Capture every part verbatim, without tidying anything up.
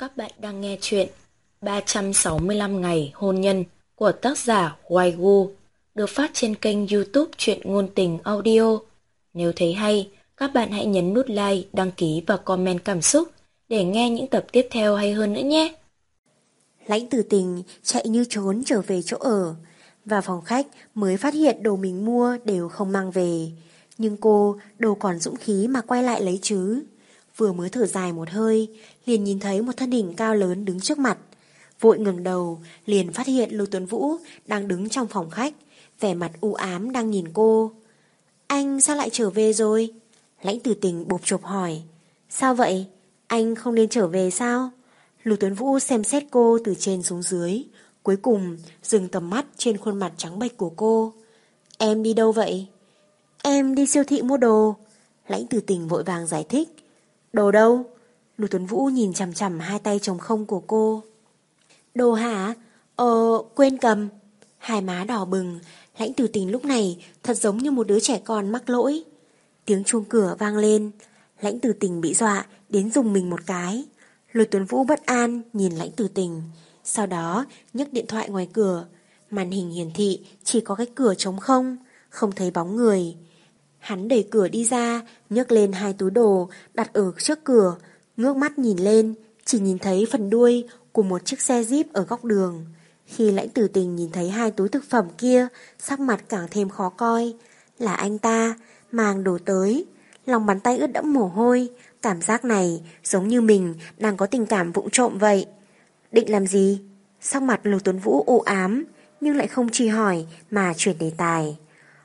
Các bạn đang nghe chuyện ba trăm sáu mươi lăm ngày hôn nhân của tác giả Hoài Gu, được phát trên kênh YouTube Truyện Ngôn Tình Audio. Nếu thấy hay, các bạn hãy nhấn nút like, đăng ký và comment cảm xúc để nghe những tập tiếp theo hay hơn nữa nhé. Lãnh Tử Tình chạy như trốn trở về chỗ ở. Vào phòng khách mới phát hiện đồ mình mua đều không mang về. Nhưng cô đâu còn dũng khí mà quay lại lấy chứ. Vừa mới thở dài một hơi, liền nhìn thấy một thân hình cao lớn đứng trước mặt. Vội ngẩng đầu, liền phát hiện Lưu Tuấn Vũ đang đứng trong phòng khách, vẻ mặt u ám đang nhìn cô. Anh sao lại trở về rồi? Lãnh Tử Tình bộp chộp hỏi. Sao vậy? Anh không nên trở về sao? Lưu Tuấn Vũ xem xét cô từ trên xuống dưới, cuối cùng dừng tầm mắt trên khuôn mặt trắng bệch của cô. Em đi đâu vậy? Em đi siêu thị mua đồ. Lãnh Tử Tình vội vàng giải thích. Đồ đâu? Lưu Tuấn Vũ nhìn chằm chằm hai tay trống không của cô. Đồ hả? Ờ, quên cầm. Hai má đỏ bừng, Lãnh Tử Tình lúc này thật giống như một đứa trẻ con mắc lỗi. Tiếng chuông cửa vang lên, Lãnh Tử Tình bị dọa đến rùng mình một cái. Lưu Tuấn Vũ bất an nhìn Lãnh Tử Tình, sau đó nhấc điện thoại ngoài cửa. Màn hình hiển thị chỉ có cái cửa trống không, không thấy bóng người. Hắn đẩy cửa đi ra, nhấc lên hai túi đồ đặt ở trước cửa, ngước mắt nhìn lên, chỉ nhìn thấy phần đuôi của một chiếc xe Jeep ở góc đường. Khi Lãnh Tử Tình nhìn thấy hai túi thực phẩm kia, sắc mặt càng thêm khó coi. Là anh ta mang đồ tới, lòng bàn tay ướt đẫm mồ hôi. Cảm giác này giống như mình đang có tình cảm vụng trộm vậy. Định làm gì? Sắc mặt Lưu Tuấn Vũ u ám, nhưng lại không truy hỏi mà chuyển đề tài.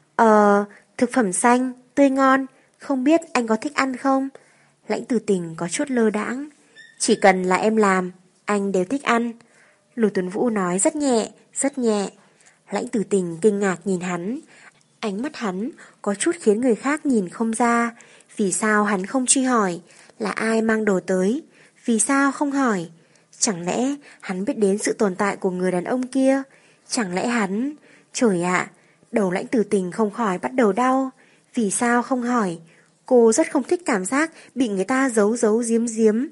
Ờ, thực phẩm xanh, tươi ngon, không biết anh có thích ăn không? Lãnh Tử Tình có chút lơ đãng. Chỉ cần là em làm, anh đều thích ăn. Lưu Tuấn Vũ nói rất nhẹ, rất nhẹ. Lãnh Tử Tình kinh ngạc nhìn hắn. Ánh mắt hắn có chút khiến người khác nhìn không ra. Vì sao hắn không truy hỏi là ai mang đồ tới? Vì sao không hỏi? Chẳng lẽ hắn biết đến sự tồn tại của người đàn ông kia? Chẳng lẽ hắn... Trời ạ, đầu Lãnh Tử Tình không khỏi bắt đầu đau. Vì sao không hỏi? Cô rất không thích cảm giác bị người ta giấu giấu giếm giếm.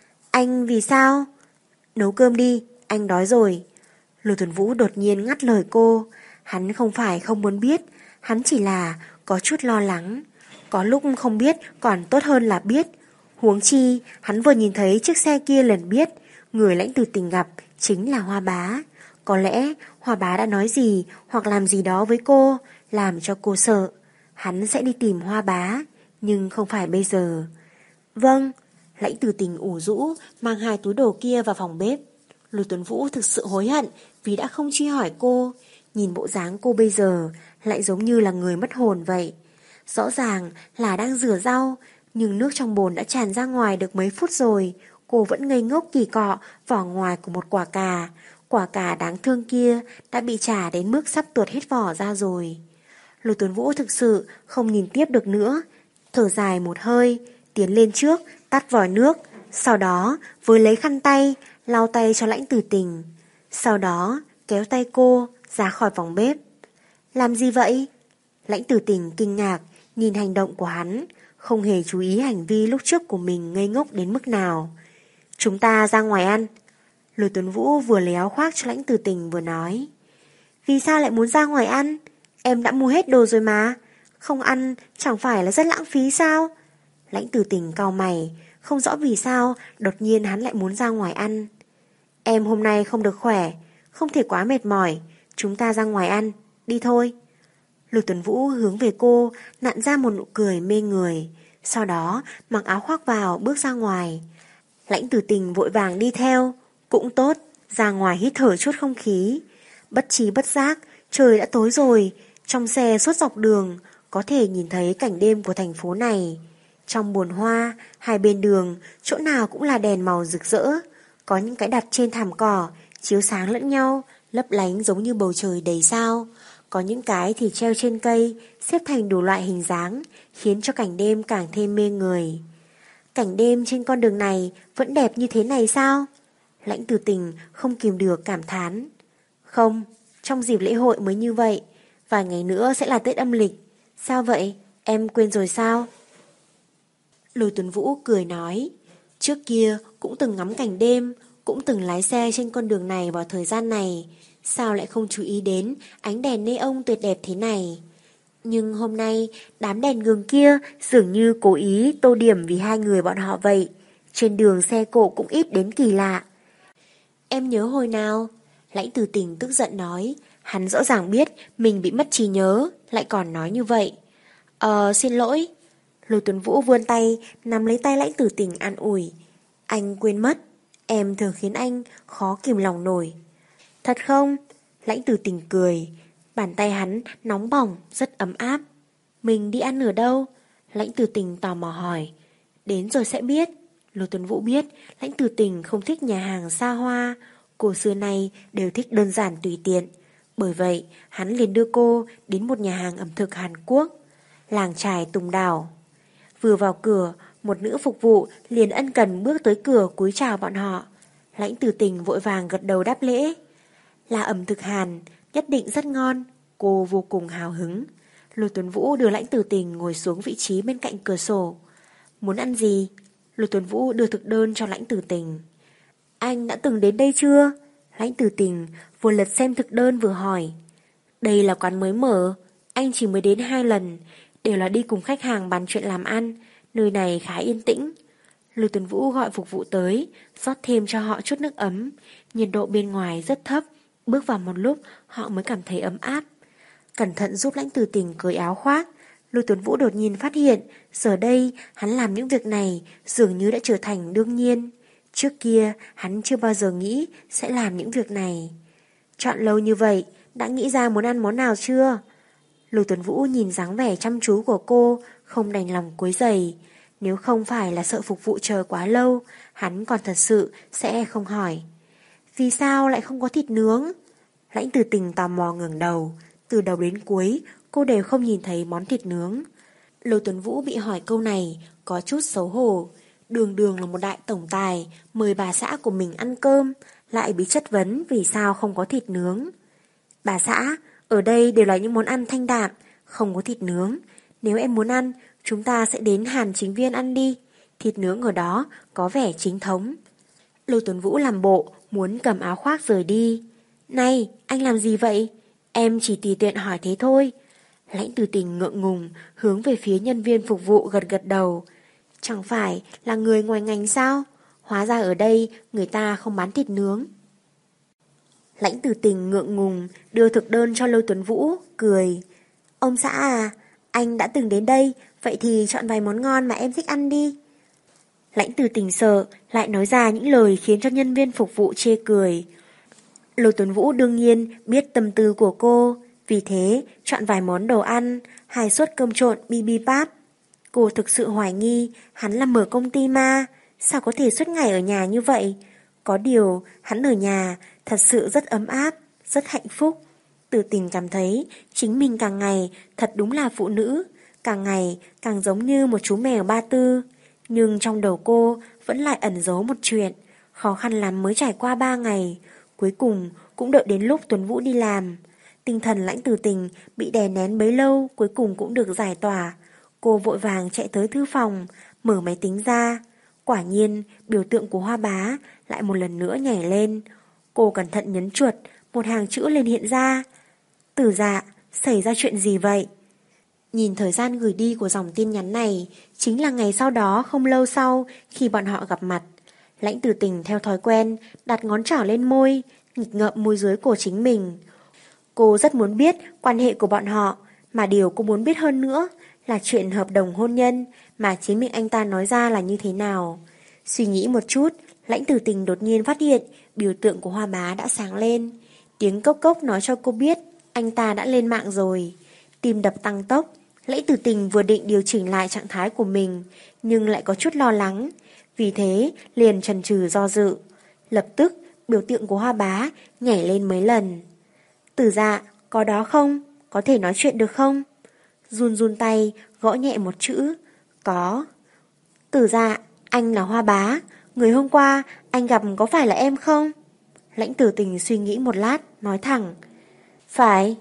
Anh vì sao? Nấu cơm đi, anh đói rồi. Lưu Tuấn Vũ đột nhiên ngắt lời cô. Hắn không phải không muốn biết, hắn chỉ là có chút lo lắng. Có lúc không biết còn tốt hơn là biết. Huống chi hắn vừa nhìn thấy chiếc xe kia liền biết người Lãnh Tử Tình gặp chính là Hoa Bá. Có lẽ Hoa Bá đã nói gì hoặc làm gì đó với cô, làm cho cô sợ. Hắn sẽ đi tìm Hoa Bá, nhưng không phải bây giờ. Vâng. Lãnh Tử Tình ủ rũ mang hai túi đồ kia vào phòng bếp. Lưu Tuấn Vũ thực sự hối hận vì đã không truy hỏi cô. Nhìn bộ dáng cô bây giờ lại giống như là người mất hồn vậy. Rõ ràng là đang rửa rau, nhưng nước trong bồn đã tràn ra ngoài được mấy phút rồi. Cô vẫn ngây ngốc kỳ cọ vỏ ngoài của một quả cà. Quả cà đáng thương kia đã bị chà đến mức sắp tuột hết vỏ ra rồi. Lưu Tuấn Vũ thực sự không nhìn tiếp được nữa. Thở dài một hơi, tiến lên trước, tắt vòi nước. Sau đó với lấy khăn tay, lau tay cho Lãnh Tử Tình. Sau đó kéo tay cô ra khỏi phòng bếp. Làm gì vậy? Lãnh Tử Tình kinh ngạc nhìn hành động của hắn, không hề chú ý hành vi lúc trước của mình ngây ngốc đến mức nào. Chúng ta ra ngoài ăn. Lưu Tuấn Vũ vừa lấy áo khoác cho Lãnh Tử Tình vừa nói. Vì sao lại muốn ra ngoài ăn? Em đã mua hết đồ rồi mà. Không ăn chẳng phải là rất lãng phí sao? Lãnh Tử Tình cau mày, không rõ vì sao đột nhiên hắn lại muốn ra ngoài ăn. Em hôm nay không được khỏe, không thể quá mệt mỏi. Chúng ta ra ngoài ăn, đi thôi. Lưu Tuấn Vũ hướng về cô, nặn ra một nụ cười mê người. Sau đó mặc áo khoác vào bước ra ngoài. Lãnh Tử Tình vội vàng đi theo. Cũng tốt, ra ngoài hít thở chút không khí. Bất trí bất giác, trời đã tối rồi. Trong xe suốt dọc đường có thể nhìn thấy cảnh đêm của thành phố này. Trong bồn hoa, hai bên đường, chỗ nào cũng là đèn màu rực rỡ. Có những cái đặt trên thảm cỏ, chiếu sáng lẫn nhau, lấp lánh giống như bầu trời đầy sao. Có những cái thì treo trên cây, xếp thành đủ loại hình dáng, khiến cho cảnh đêm càng thêm mê người. Cảnh đêm trên con đường này vẫn đẹp như thế này sao? Lãnh Tử Tình không kìm được cảm thán. Không, trong dịp lễ hội mới như vậy. Vài ngày nữa sẽ là Tết âm lịch. Sao vậy? Em quên rồi sao? Lưu Tuấn Vũ cười nói. Trước kia cũng từng ngắm cảnh đêm, cũng từng lái xe trên con đường này vào thời gian này. Sao lại không chú ý đến ánh đèn neon tuyệt đẹp thế này? Nhưng hôm nay đám đèn gường kia dường như cố ý tô điểm vì hai người bọn họ vậy. Trên đường xe cộ cũng ít đến kỳ lạ. Em nhớ hồi nào? Lãnh Tử Tình tức giận nói. Hắn rõ ràng biết mình bị mất trí nhớ, lại còn nói như vậy. Ờ xin lỗi. Lôi Tuấn Vũ vươn tay nắm lấy tay Lãnh Tử Tình an ủi. Anh quên mất, em thường khiến anh khó kìm lòng nổi. Thật không? Lãnh Tử Tình cười. Bàn tay hắn nóng bỏng, rất ấm áp. Mình đi ăn ở đâu? Lãnh Tử Tình tò mò hỏi. Đến rồi sẽ biết. Lôi Tuấn Vũ biết Lãnh Tử Tình không thích nhà hàng xa hoa. Cô xưa nay đều thích đơn giản tùy tiện. Bởi vậy hắn liền đưa cô đến một nhà hàng ẩm thực Hàn Quốc, Làng Chài Tùng Đảo. Vừa vào cửa, một nữ phục vụ liền ân cần bước tới cửa cúi chào bọn họ. Lãnh Tử Tình vội vàng gật đầu đáp lễ. Là ẩm thực Hàn, nhất định rất ngon. Cô vô cùng hào hứng. Lôi Tuấn Vũ đưa Lãnh Tử Tình ngồi xuống vị trí bên cạnh cửa sổ. Muốn ăn gì? Lôi Tuấn Vũ đưa thực đơn cho Lãnh Tử Tình. Anh đã từng đến đây chưa? Lãnh Tử Tình vừa lật xem thực đơn vừa hỏi. Đây là quán mới mở, anh chỉ mới đến hai lần, đều là đi cùng khách hàng bàn chuyện làm ăn, nơi này khá yên tĩnh. Lôi Tuấn Vũ gọi phục vụ tới, rót thêm cho họ chút nước ấm. Nhiệt độ bên ngoài rất thấp, bước vào một lúc họ mới cảm thấy ấm áp. Cẩn thận giúp Lãnh Tử Tình cởi áo khoác. Lôi Tuấn Vũ đột nhiên phát hiện, giờ đây hắn làm những việc này dường như đã trở thành đương nhiên. Trước kia hắn chưa bao giờ nghĩ sẽ làm những việc này. Chọn lâu như vậy, đã nghĩ ra muốn ăn món nào chưa? Lôi Tuấn Vũ nhìn dáng vẻ chăm chú của cô, không đành lòng quấy rầy. Nếu không phải là sợ phục vụ chờ quá lâu, hắn còn thật sự sẽ không hỏi. Vì sao lại không có thịt nướng? Lãnh Tử Tình tò mò ngẩng đầu. Từ đầu đến cuối, cô đều không nhìn thấy món thịt nướng. Lôi Tuấn Vũ bị hỏi câu này, có chút xấu hổ. Đường đường là một đại tổng tài, mời bà xã của mình ăn cơm, lại bị chất vấn vì sao không có thịt nướng. Bà xã, ở đây đều là những món ăn thanh đạm, không có thịt nướng. Nếu em muốn ăn, chúng ta sẽ đến Hàn Chính Viên ăn đi. Thịt nướng ở đó có vẻ chính thống. Lôi Tuấn Vũ làm bộ, muốn cầm áo khoác rời đi. Này, anh làm gì vậy? Em chỉ tùy tiện hỏi thế thôi. Lãnh Tử Tình ngượng ngùng, hướng về phía nhân viên phục vụ gật gật đầu. Chẳng phải là người ngoài ngành sao? Hóa ra ở đây người ta không bán thịt nướng. Lãnh Tử Tình ngượng ngùng đưa thực đơn cho Lôi Tuấn Vũ, cười. Ông xã à, anh đã từng đến đây, vậy thì chọn vài món ngon mà em thích ăn đi. Lãnh Tử Tình sợ lại nói ra những lời khiến cho nhân viên phục vụ chê cười. Lôi Tuấn Vũ đương nhiên biết tâm tư của cô, vì thế chọn vài món đồ ăn, hai suất cơm trộn bibimbap. Cô thực sự hoài nghi hắn là mở công ty ma, sao có thể suốt ngày ở nhà như vậy. Có điều hắn ở nhà thật sự rất ấm áp, rất hạnh phúc. Tử Tình cảm thấy chính mình càng ngày thật đúng là phụ nữ, càng ngày càng giống như một chú mèo ba tư. Nhưng trong đầu cô vẫn lại ẩn giấu một chuyện, khó khăn lắm mới trải qua ba ngày, cuối cùng cũng đợi đến lúc Tuấn Vũ đi làm. Tinh thần Lãnh Tử Tình bị đè nén bấy lâu cuối cùng cũng được giải tỏa. Cô vội vàng chạy tới thư phòng, mở máy tính ra. Quả nhiên, biểu tượng của Hoa Bá lại một lần nữa nhảy lên. Cô cẩn thận nhấn chuột, một hàng chữ lên hiện ra. Tử Dạ, xảy ra chuyện gì vậy? Nhìn thời gian gửi đi của dòng tin nhắn này, chính là ngày sau đó không lâu sau khi bọn họ gặp mặt. Lãnh Tử Tình theo thói quen đặt ngón trỏ lên môi, nghịch ngợm môi dưới của chính mình. Cô rất muốn biết quan hệ của bọn họ, mà điều cô muốn biết hơn nữa là chuyện hợp đồng hôn nhân mà chính miệng anh ta nói ra là như thế nào. Suy nghĩ một chút, Lãnh Tử Tình đột nhiên phát hiện biểu tượng của Hoa Bá đã sáng lên. Tiếng cốc cốc nói cho cô biết anh ta đã lên mạng rồi. Tim đập tăng tốc, Lãnh Tử Tình vừa định điều chỉnh lại trạng thái của mình, nhưng lại có chút lo lắng. Vì thế liền chần chừ do dự. Lập tức biểu tượng của Hoa Bá nhảy lên mấy lần. Tử Dạ, có đó không? Có thể nói chuyện được không? Run run tay, gõ nhẹ một chữ. Có. Tử Dạ, anh là Hoa Bá. Người hôm qua anh gặp có phải là em không? Lãnh Tử Tình suy nghĩ một lát, nói thẳng. Phải.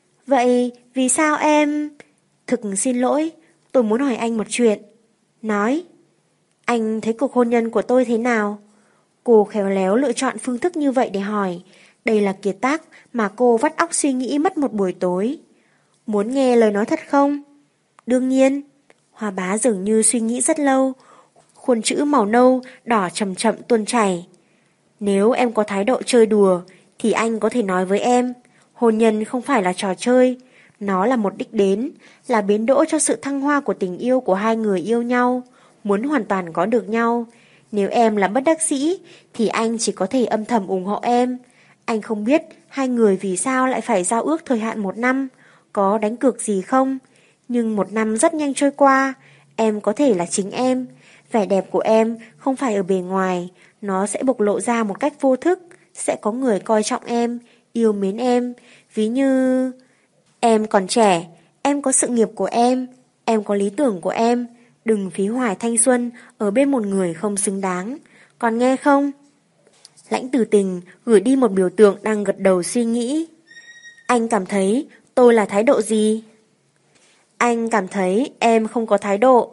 Vậy vì sao em... Thực xin lỗi, tôi muốn hỏi anh một chuyện. Nói. Anh thấy cuộc hôn nhân của tôi thế nào? Cô khéo léo lựa chọn phương thức như vậy để hỏi. Đây là kiệt tác mà cô vắt óc suy nghĩ mất một buổi tối. Muốn nghe lời nói thật không? Đương nhiên. Hoa bá dường như suy nghĩ rất lâu. Khuôn chữ màu nâu đỏ chậm chậm tuôn chảy. Nếu em có thái độ chơi đùa thì anh có thể nói với em, hôn nhân không phải là trò chơi, nó là một đích đến, là bến đỗ cho sự thăng hoa của tình yêu của hai người yêu nhau, muốn hoàn toàn có được nhau. Nếu em là bất đắc dĩ thì anh chỉ có thể âm thầm ủng hộ em. Anh không biết hai người vì sao lại phải giao ước thời hạn một năm, có đánh cược gì không? Nhưng một năm rất nhanh trôi qua, em có thể là chính em. Vẻ đẹp của em không phải ở bề ngoài, nó sẽ bộc lộ ra một cách vô thức. Sẽ có người coi trọng em, yêu mến em. Ví như em còn trẻ, em có sự nghiệp của em, em có lý tưởng của em. Đừng phí hoài thanh xuân ở bên một người không xứng đáng. Còn nghe không? Lãnh Tử Tình gửi đi một biểu tượng đang gật đầu suy nghĩ. Anh cảm thấy tôi là thái độ gì? Anh cảm thấy em không có thái độ.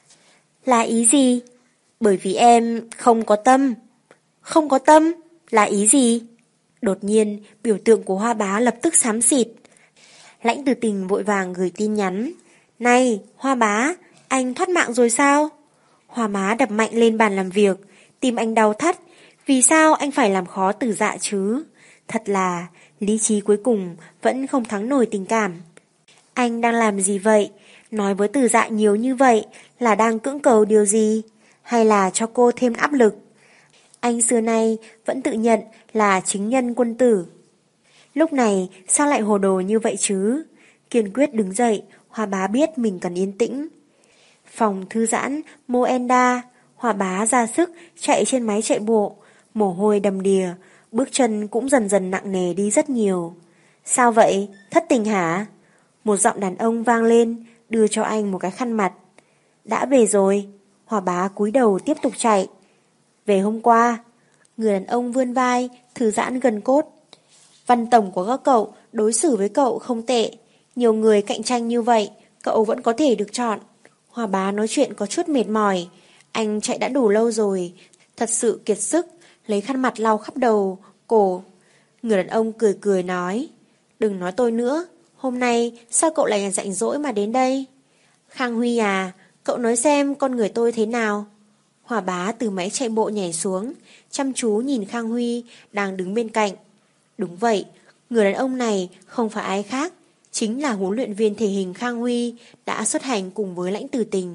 Là ý gì? Bởi vì em không có tâm. Không có tâm? Là ý gì? Đột nhiên, biểu tượng của Hoa Bá lập tức xám xịt. Lãnh Tử Tình vội vàng gửi tin nhắn. Này, Hoa Bá, anh thoát mạng rồi sao? Hoa Má đập mạnh lên bàn làm việc, tim anh đau thắt. Vì sao anh phải làm khó Tử Dạ chứ? Thật là, lý trí cuối cùng vẫn không thắng nổi tình cảm. Anh đang làm gì vậy? Nói với Tử Dạ nhiều như vậy là đang cưỡng cầu điều gì? Hay là cho cô thêm áp lực? Anh xưa nay vẫn tự nhận là chính nhân quân tử. Lúc này sao lại hồ đồ như vậy chứ? Kiên quyết đứng dậy, Hoa Bá biết mình cần yên tĩnh. Phòng thư giãn Moenda, Hoa Bá ra sức chạy trên máy chạy bộ, mồ hôi đầm đìa, bước chân cũng dần dần nặng nề đi rất nhiều. Sao vậy? Thất tình hả? Một giọng đàn ông vang lên, đưa cho anh một cái khăn mặt. Đã về rồi. Hoa Bá cúi đầu tiếp tục chạy. Về hôm qua. Người đàn ông vươn vai, thư giãn gần cốt. Văn tổng của các cậu đối xử với cậu không tệ. Nhiều người cạnh tranh như vậy, cậu vẫn có thể được chọn. Hoa Bá nói chuyện có chút mệt mỏi. Anh chạy đã đủ lâu rồi, thật sự kiệt sức, lấy khăn mặt lau khắp đầu, cổ. Người đàn ông cười cười nói, đừng nói tôi nữa, hôm nay sao cậu lại rảnh rỗi mà đến đây? Khang Huy à, cậu nói xem con người tôi thế nào? Hoa Bá từ máy chạy bộ nhảy xuống, chăm chú nhìn Khang Huy đang đứng bên cạnh. Đúng vậy, người đàn ông này không phải ai khác, chính là huấn luyện viên thể hình Khang Huy đã xuất hành cùng với Lãnh Tử Tình.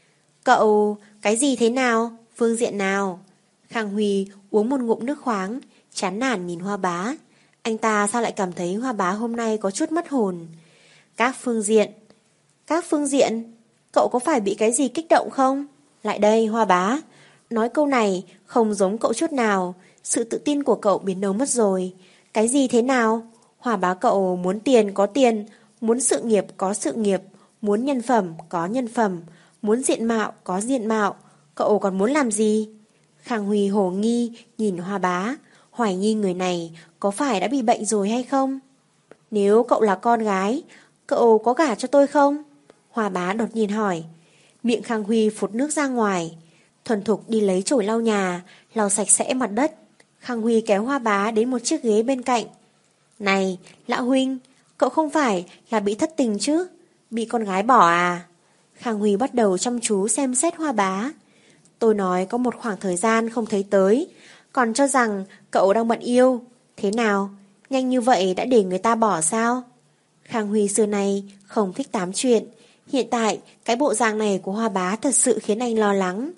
Cậu, cái gì thế nào? Phương diện nào? Khang Huy uống một ngụm nước khoáng, chán nản nhìn Hoa Bá. Anh ta sao lại cảm thấy Hoa Bá hôm nay có chút mất hồn? Các phương diện. Các phương diện? Cậu có phải bị cái gì kích động không? Lại đây, Hoa Bá. Nói câu này không giống cậu chút nào. Sự tự tin của cậu biến đâu mất rồi. Cái gì thế nào? Hoa Bá cậu muốn tiền có tiền, muốn sự nghiệp có sự nghiệp, muốn nhân phẩm có nhân phẩm, muốn diện mạo có diện mạo. Cậu còn muốn làm gì? Khang Huy hồ nghi nhìn Hoa Bá, hoài nghi người này có phải đã bị bệnh rồi hay không? Nếu cậu là con gái, cậu có gả cho tôi không? Hoa Bá đột nhiên hỏi. Miệng Khang Huy phụt nước ra ngoài, thuần thục đi lấy chổi lau nhà, lau sạch sẽ mặt đất. Khang Huy kéo Hoa Bá đến một chiếc ghế bên cạnh. Này, lão huynh, cậu không phải là bị thất tình chứ? Bị con gái bỏ à? Khang Huy bắt đầu chăm chú xem xét Hoa Bá. Tôi nói có một khoảng thời gian không thấy tới, còn cho rằng cậu đang bận yêu. Thế nào? Nhanh như vậy đã để người ta bỏ sao? Khang Huy xưa nay không thích tám chuyện. Hiện tại cái bộ dạng này của Hoa Bá thật sự khiến anh lo lắng.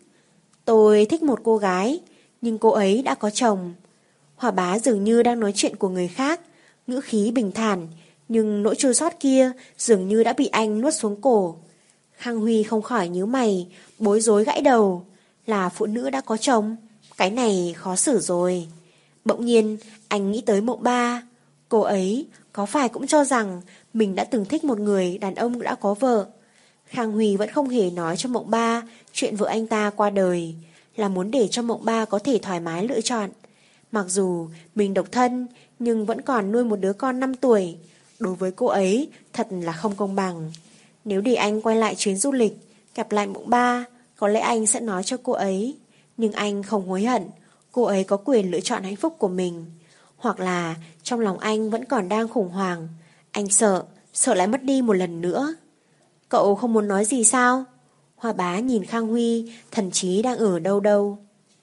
Tôi thích một cô gái, nhưng cô ấy đã có chồng. Hoa Bá dường như đang nói chuyện của người khác, ngữ khí bình thản, nhưng nỗi chua xót kia dường như đã bị anh nuốt xuống cổ. Khang Huy không khỏi nhíu mày, bối rối gãi đầu. Là phụ nữ đã có chồng, cái này khó xử rồi. Bỗng nhiên anh nghĩ tới Mộng Ba. Cô ấy có phải cũng cho rằng mình đã từng thích một người đàn ông đã có vợ. Khang Huy vẫn không hề nói cho Mộng Ba chuyện vợ anh ta qua đời, là muốn để cho Mộng Ba có thể thoải mái lựa chọn. Mặc dù mình độc thân, nhưng vẫn còn nuôi một đứa con năm tuổi. Đối với cô ấy thật là không công bằng. Nếu để anh quay lại chuyến du lịch, gặp lại Mộng Ba, có lẽ anh sẽ nói cho cô ấy. Nhưng anh không hối hận. Cô ấy có quyền lựa chọn hạnh phúc của mình. Hoặc là trong lòng anh vẫn còn đang khủng hoảng. Anh sợ, sợ lại mất đi một lần nữa. Cậu không muốn nói gì sao? Hoa Bá nhìn Khang Huy, thần trí đang ở đâu đâu.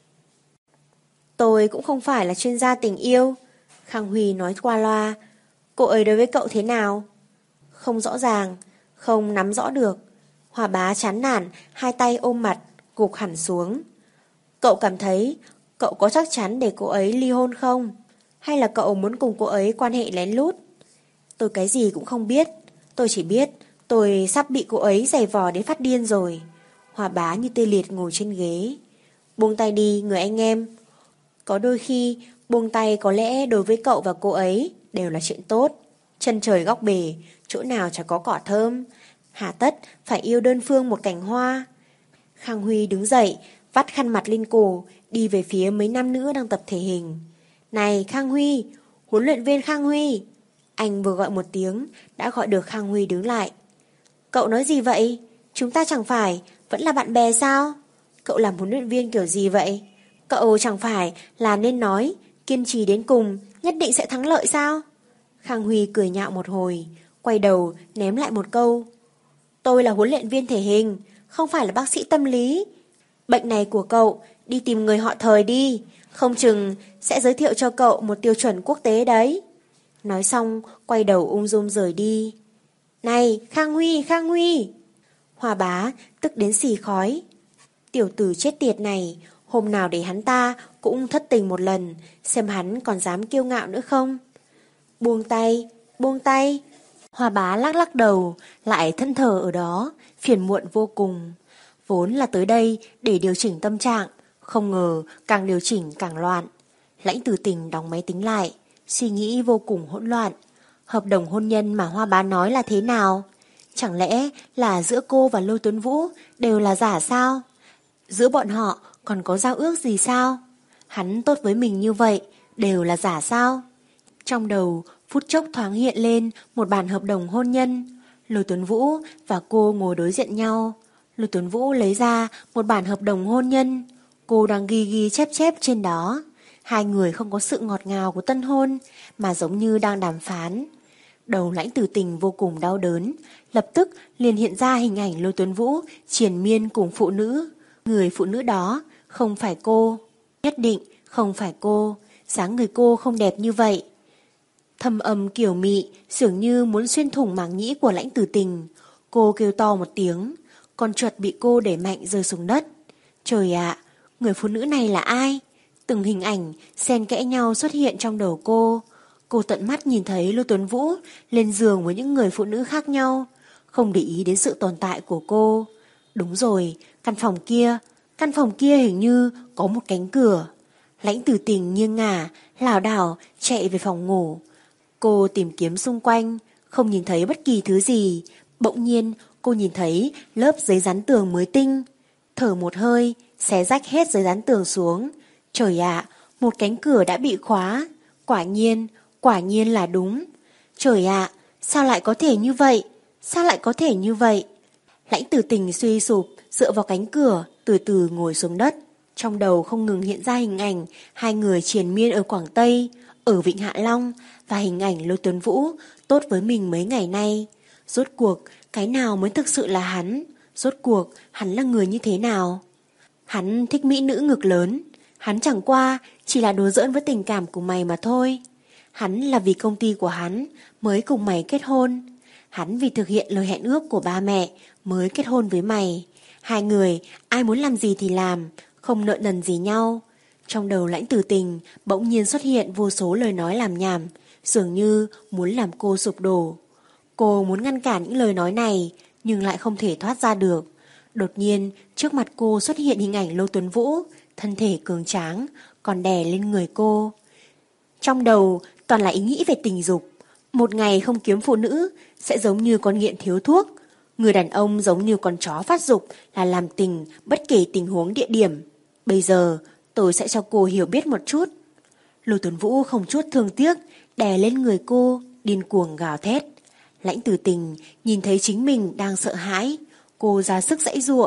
Tôi cũng không phải là chuyên gia tình yêu. Khang Huy nói qua loa. Cô ấy đối với cậu thế nào? Không rõ ràng, không nắm rõ được. Hoa Bá chán nản, hai tay ôm mặt, gục hẳn xuống. Cậu cảm thấy cậu có chắc chắn để cô ấy ly hôn không? Hay là cậu muốn cùng cô ấy quan hệ lén lút? Tôi cái gì cũng không biết. Tôi chỉ biết tôi sắp bị cô ấy giày vò đến phát điên rồi. Hoa Bá như tê liệt ngồi trên ghế. Buông tay đi người anh em. Có đôi khi buông tay có lẽ đối với cậu và cô ấy đều là chuyện tốt. Chân trời góc bể, chỗ nào chả có cỏ thơm. Hà tất phải yêu đơn phương một cành hoa. Khang Huy đứng dậy, vắt khăn mặt lên cổ, đi về phía mấy nam nữ đang tập thể hình. Này Khang Huy, huấn luyện viên Khang Huy. Anh vừa gọi một tiếng, đã gọi được Khang Huy đứng lại. Cậu nói gì vậy? Chúng ta chẳng phải vẫn là bạn bè sao? Cậu làm huấn luyện viên kiểu gì vậy? Cậu chẳng phải là nên nói kiên trì đến cùng, nhất định sẽ thắng lợi sao? Khang Huy cười nhạo một hồi, quay đầu ném lại một câu. Tôi là huấn luyện viên thể hình, không phải là bác sĩ tâm lý. Bệnh này của cậu, đi tìm người họ Thời đi, không chừng sẽ giới thiệu cho cậu một tiêu chuẩn quốc tế đấy. Nói xong, quay đầu ung dung rời đi. Này, Khang Huy, Khang Huy! Hoa Bá tức đến xì khói. Tiểu tử chết tiệt này, hôm nào để hắn ta cũng thất tình một lần, xem hắn còn dám kiêu ngạo nữa không. Buông tay, buông tay. Hoa Bá lắc lắc đầu, lại thẫn thờ ở đó, phiền muộn vô cùng. Vốn là tới đây để điều chỉnh tâm trạng, không ngờ càng điều chỉnh càng loạn. Lãnh Tử Tình đóng máy tính lại, suy nghĩ vô cùng hỗn loạn. Hợp đồng hôn nhân mà Hoa Bá nói là thế nào? Chẳng lẽ là giữa cô và Lôi Tuấn Vũ đều là giả sao? Giữa bọn họ còn có giao ước gì sao? Hắn tốt với mình như vậy, đều là giả sao? Trong đầu phút chốc thoáng hiện lên một bản hợp đồng hôn nhân. Lôi Tuấn Vũ và cô ngồi đối diện nhau. Lôi Tuấn Vũ lấy ra một bản hợp đồng hôn nhân. Cô đang ghi ghi chép chép trên đó. Hai người không có sự ngọt ngào của tân hôn, mà giống như đang đàm phán. Đầu Lãnh Tử Tình vô cùng đau đớn, lập tức liền hiện ra hình ảnh Lôi Tuấn Vũ triền miên cùng phụ nữ. Người phụ nữ đó không phải cô, nhất định không phải cô, dáng người cô không đẹp như vậy. Thâm âm kiểu mị, dường như muốn xuyên thủng màng nhĩ của Lãnh Tử Tình. Cô kêu to một tiếng, con chuột bị cô đẩy mạnh rơi xuống đất. Trời ạ, người phụ nữ này là ai? Từng hình ảnh xen kẽ nhau xuất hiện trong đầu cô. Cô tận mắt nhìn thấy Lôi Tuấn Vũ lên giường với những người phụ nữ khác nhau, không để ý đến sự tồn tại của cô. Đúng rồi, căn phòng kia, căn phòng kia hình như có một cánh cửa. Lãnh Tử Tình nghiêng ngả, lảo đảo chạy về phòng ngủ. Cô tìm kiếm xung quanh, không nhìn thấy bất kỳ thứ gì. Bỗng nhiên cô nhìn thấy lớp giấy dán tường mới tinh. Thở một hơi, xé rách hết giấy dán tường xuống. Trời ạ, một cánh cửa đã bị khóa. Quả nhiên, quả nhiên là đúng. Trời ạ, sao lại có thể như vậy? Sao lại có thể như vậy? Lãnh Tử Tình suy sụp, dựa vào cánh cửa, từ từ ngồi xuống đất. Trong đầu không ngừng hiện ra hình ảnh hai người triền miên ở Quảng Tây, ở Vịnh Hạ Long, và hình ảnh Lôi Tuấn Vũ tốt với mình mấy ngày nay. Rốt cuộc, cái nào mới thực sự là hắn? Rốt cuộc, hắn là người như thế nào? Hắn thích mỹ nữ ngực lớn. Hắn chẳng qua chỉ là đùa giỡn với tình cảm của mày mà thôi. Hắn là vì công ty của hắn mới cùng mày kết hôn. Hắn vì thực hiện lời hẹn ước của ba mẹ mới kết hôn với mày. Hai người ai muốn làm gì thì làm, không nợ nần gì nhau. Trong đầu Lãnh Tử Tình bỗng nhiên xuất hiện vô số lời nói làm nhảm, dường như muốn làm cô sụp đổ. Cô muốn ngăn cản những lời nói này, nhưng lại không thể thoát ra được. Đột nhiên trước mặt cô xuất hiện hình ảnh Lôi Tuấn Vũ, thân thể cường tráng, còn đè lên người cô. Trong đầu toàn là ý nghĩ về tình dục. Một ngày không kiếm phụ nữ sẽ giống như con nghiện thiếu thuốc. Người đàn ông giống như con chó phát dục, là làm tình bất kể tình huống địa điểm. Bây giờ tôi sẽ cho cô hiểu biết một chút. Lôi Tuấn Vũ không chút thương tiếc đè lên người cô, điên cuồng gào thét. Lãnh Tử Tình nhìn thấy chính mình đang sợ hãi. Cô ra sức giãy giụa,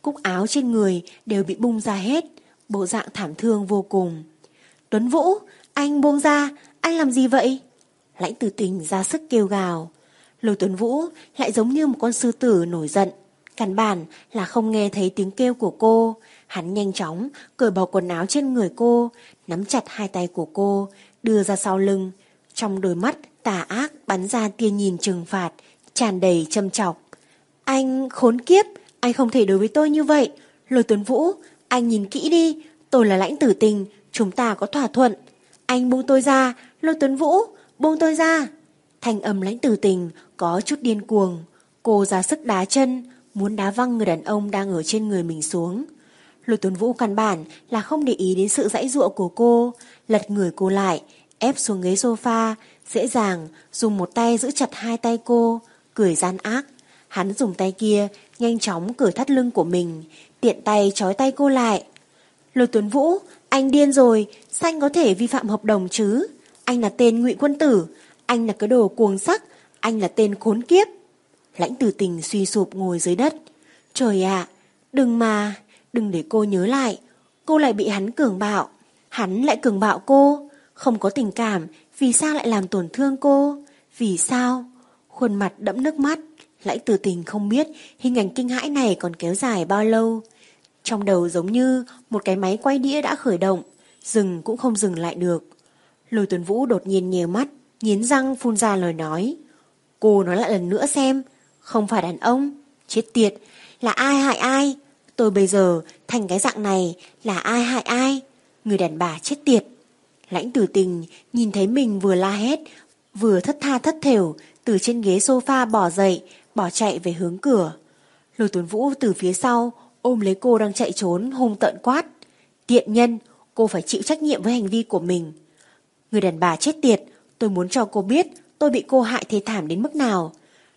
cúc áo trên người đều bị bung ra hết, bộ dạng thảm thương vô cùng. Tuấn Vũ, anh buông ra, anh làm gì vậy? Lãnh Tử Tình ra sức kêu gào. Lôi Tuấn Vũ lại giống như một con sư tử nổi giận, căn bản là không nghe thấy tiếng kêu của cô. Hắn nhanh chóng cởi bỏ quần áo trên người cô, nắm chặt hai tay của cô, đưa ra sau lưng. Trong đôi mắt tà ác bắn ra tia nhìn trừng phạt, tràn đầy châm chọc. Anh khốn kiếp, anh không thể đối với tôi như vậy. Lôi Tuấn Vũ, anh nhìn kỹ đi, tôi là Lãnh Tử Tình, chúng ta có thỏa thuận. Anh buông tôi ra, Lôi Tuấn Vũ, buông tôi ra. Thanh âm Lãnh Tử Tình có chút điên cuồng. Cô ra sức đá chân, muốn đá văng người đàn ông đang ở trên người mình xuống. Lôi Tuấn Vũ căn bản là không để ý đến sự giãy giụa của cô, lật người cô lại, ép xuống ghế sofa, dễ dàng dùng một tay giữ chặt hai tay cô, cười gian ác. Hắn dùng tay kia nhanh chóng cởi thắt lưng của mình, tiện tay trói tay cô lại. Lôi Tuấn Vũ, anh điên rồi, sao anh có thể vi phạm hợp đồng chứ? Anh là tên Ngụy Quân Tử, anh là cái đồ cuồng sắc, anh là tên khốn kiếp. Lãnh Tử Tình suy sụp ngồi dưới đất. Trời ạ, đừng mà, đừng để cô nhớ lại, cô lại bị hắn cường bạo. Hắn lại cường bạo cô, không có tình cảm, vì sao lại làm tổn thương cô? Vì sao? Khuôn mặt đẫm nước mắt, Lãnh Tử Tình không biết hình ảnh kinh hãi này còn kéo dài bao lâu. Trong đầu giống như một cái máy quay đĩa đã khởi động, dừng cũng không dừng lại được. Lôi Tuấn Vũ đột nhiên nhèo mắt, nghiến răng phun ra lời nói. Cô nói lại lần nữa xem, không phải đàn ông, chết tiệt, là ai hại ai? Tôi bây giờ thành cái dạng này là ai hại ai? Người đàn bà chết tiệt. Lãnh Tử Tình nhìn thấy mình vừa la hét, vừa thất tha thất thểu từ trên ghế sofa bỏ dậy, bỏ chạy về hướng cửa. Lôi Tuấn Vũ từ phía sau ôm lấy cô đang chạy trốn, hung tợn quát. Tiện nhân, cô phải chịu trách nhiệm với hành vi của mình. Người đàn bà chết tiệt, tôi muốn cho cô biết tôi bị cô hại thê thảm đến mức nào.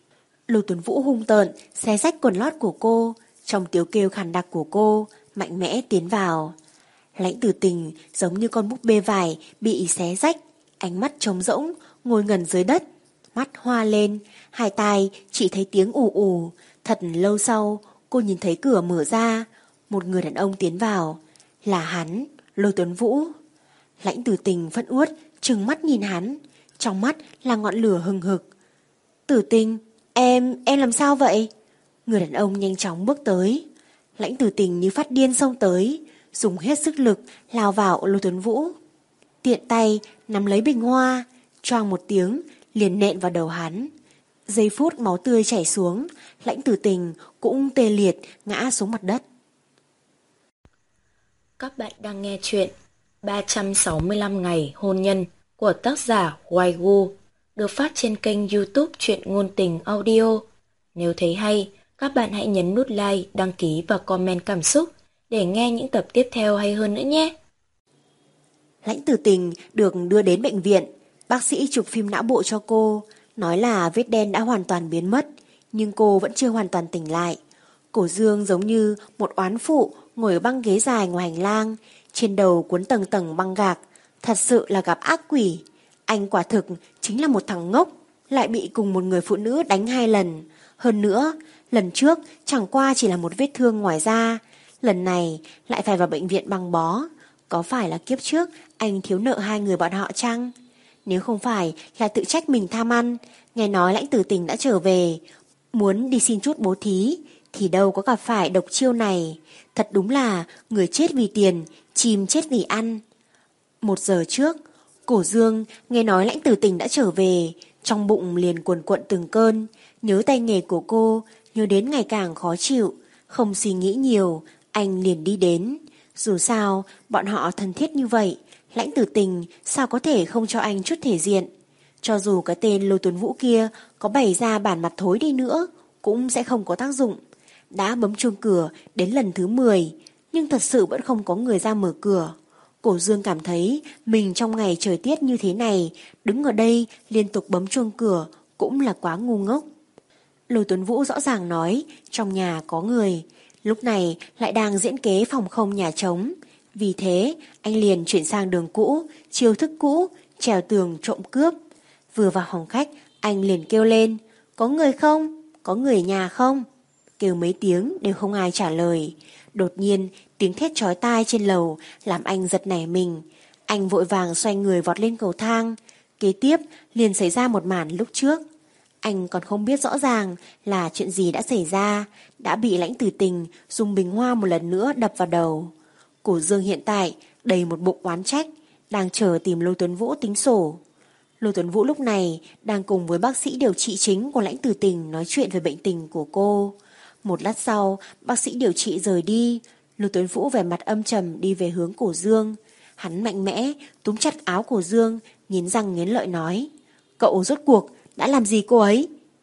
Lôi Tuấn Vũ hung tợn xé rách quần lót của cô, trong tiếng kêu khàn đặc của cô mạnh mẽ tiến vào. Lãnh Tử Tình giống như con búp bê vải bị xé rách, ánh mắt trống rỗng, ngồi ngẩn dưới đất, mắt hoa lên, hai tai chỉ thấy tiếng ù ù. Thật lâu sau, cô nhìn thấy cửa mở ra, một người đàn ông tiến vào, là hắn, Lôi Tuấn Vũ. Lãnh Tử Tình phẫn uất trừng mắt nhìn hắn, trong mắt là ngọn lửa hừng hực. Tử Tình, em, em làm sao vậy? Người đàn ông nhanh chóng bước tới. Lãnh Tử Tình như phát điên xông tới, dùng hết sức lực lao vào Lôi Tuấn Vũ. Tiện tay nắm lấy bình hoa, choang một tiếng liền nện vào đầu hắn. Giây phút máu tươi chảy xuống, Lãnh Tử Tình cũng tê liệt ngã xuống mặt đất. Các bạn đang nghe chuyện ba trăm sáu mươi lăm ngày hôn nhân của tác giả Waigu, được phát trên kênh YouTube Truyện Ngôn Tình Audio. Nếu thấy hay, các bạn hãy nhấn nút like, đăng ký và comment cảm xúc để nghe những tập tiếp theo hay hơn nữa nhé. Lãnh Tử Tình được đưa đến bệnh viện, bác sĩ chụp phim não bộ cho cô, nói là vết đen đã hoàn toàn biến mất, nhưng cô vẫn chưa hoàn toàn tỉnh lại. Cổ Dương giống như một oán phụ ngồi ở băng ghế dài ngoài hành lang, trên đầu cuốn tầng tầng băng gạc, thật sự là gặp ác quỷ. Anh quả thực chính là một thằng ngốc, lại bị cùng một người phụ nữ đánh hai lần. Hơn nữa, lần trước chẳng qua chỉ là một vết thương ngoài da, lần này lại phải vào bệnh viện băng bó. Có phải là kiếp trước anh thiếu nợ hai người bọn họ chăng? Nếu không phải là tự trách mình tham ăn, nghe nói Lãnh Tử Tình đã trở về, muốn đi xin chút bố thí, thì đâu có gặp phải độc chiêu này. Thật đúng là người chết vì tiền, chim chết vì ăn. Một giờ trước, Cổ Dương nghe nói Lãnh Tử Tình đã trở về, trong bụng liền cuồn cuộn từng cơn, nhớ tay nghề của cô, nhớ đến ngày càng khó chịu. Không suy nghĩ nhiều, anh liền đi đến. Dù sao, bọn họ thân thiết như vậy, Lãnh Tử Tình sao có thể không cho anh chút thể diện. Cho dù cái tên Lôi Tuấn Vũ kia có bày ra bản mặt thối đi nữa, cũng sẽ không có tác dụng. Đã bấm chuông cửa đến lần thứ mười, nhưng thật sự vẫn không có người ra mở cửa. Cổ Dương cảm thấy mình trong ngày trời tiết như thế này, đứng ở đây liên tục bấm chuông cửa cũng là quá ngu ngốc. Lôi Tuấn Vũ rõ ràng nói trong nhà có người, lúc này lại đang diễn kế phòng không nhà trống. Vì thế anh liền chuyển sang đường cũ, chiêu thức cũ, trèo tường trộm cướp. Vừa vào phòng khách, anh liền kêu lên, có người không? Có người nhà không? kêu mấy tiếng đều không ai trả lời. Đột nhiên tiếng thét chói tai trên lầu làm anh giật nảy mình. Anh vội vàng xoay người vọt lên cầu thang. Kế tiếp liền xảy ra một màn lúc trước. Anh còn không biết rõ ràng là chuyện gì đã xảy ra, đã bị Lãnh Tử Tình dùng bình hoa một lần nữa đập vào đầu. Cổ Dương hiện tại đầy một bụng oán trách, đang chờ tìm Lôi Tuấn Vũ tính sổ. Lôi Tuấn Vũ lúc này đang cùng với bác sĩ điều trị chính của Lãnh Tử Tình nói chuyện về bệnh tình của cô. Một lát sau, bác sĩ điều trị rời đi, Lôi Tuấn Vũ vẻ mặt âm trầm đi về hướng Cổ Dương. Hắn mạnh mẽ túm chặt áo Cổ Dương, nghiến răng nghiến lợi nói: "Cậu rốt cuộc đã làm gì cô ấy?"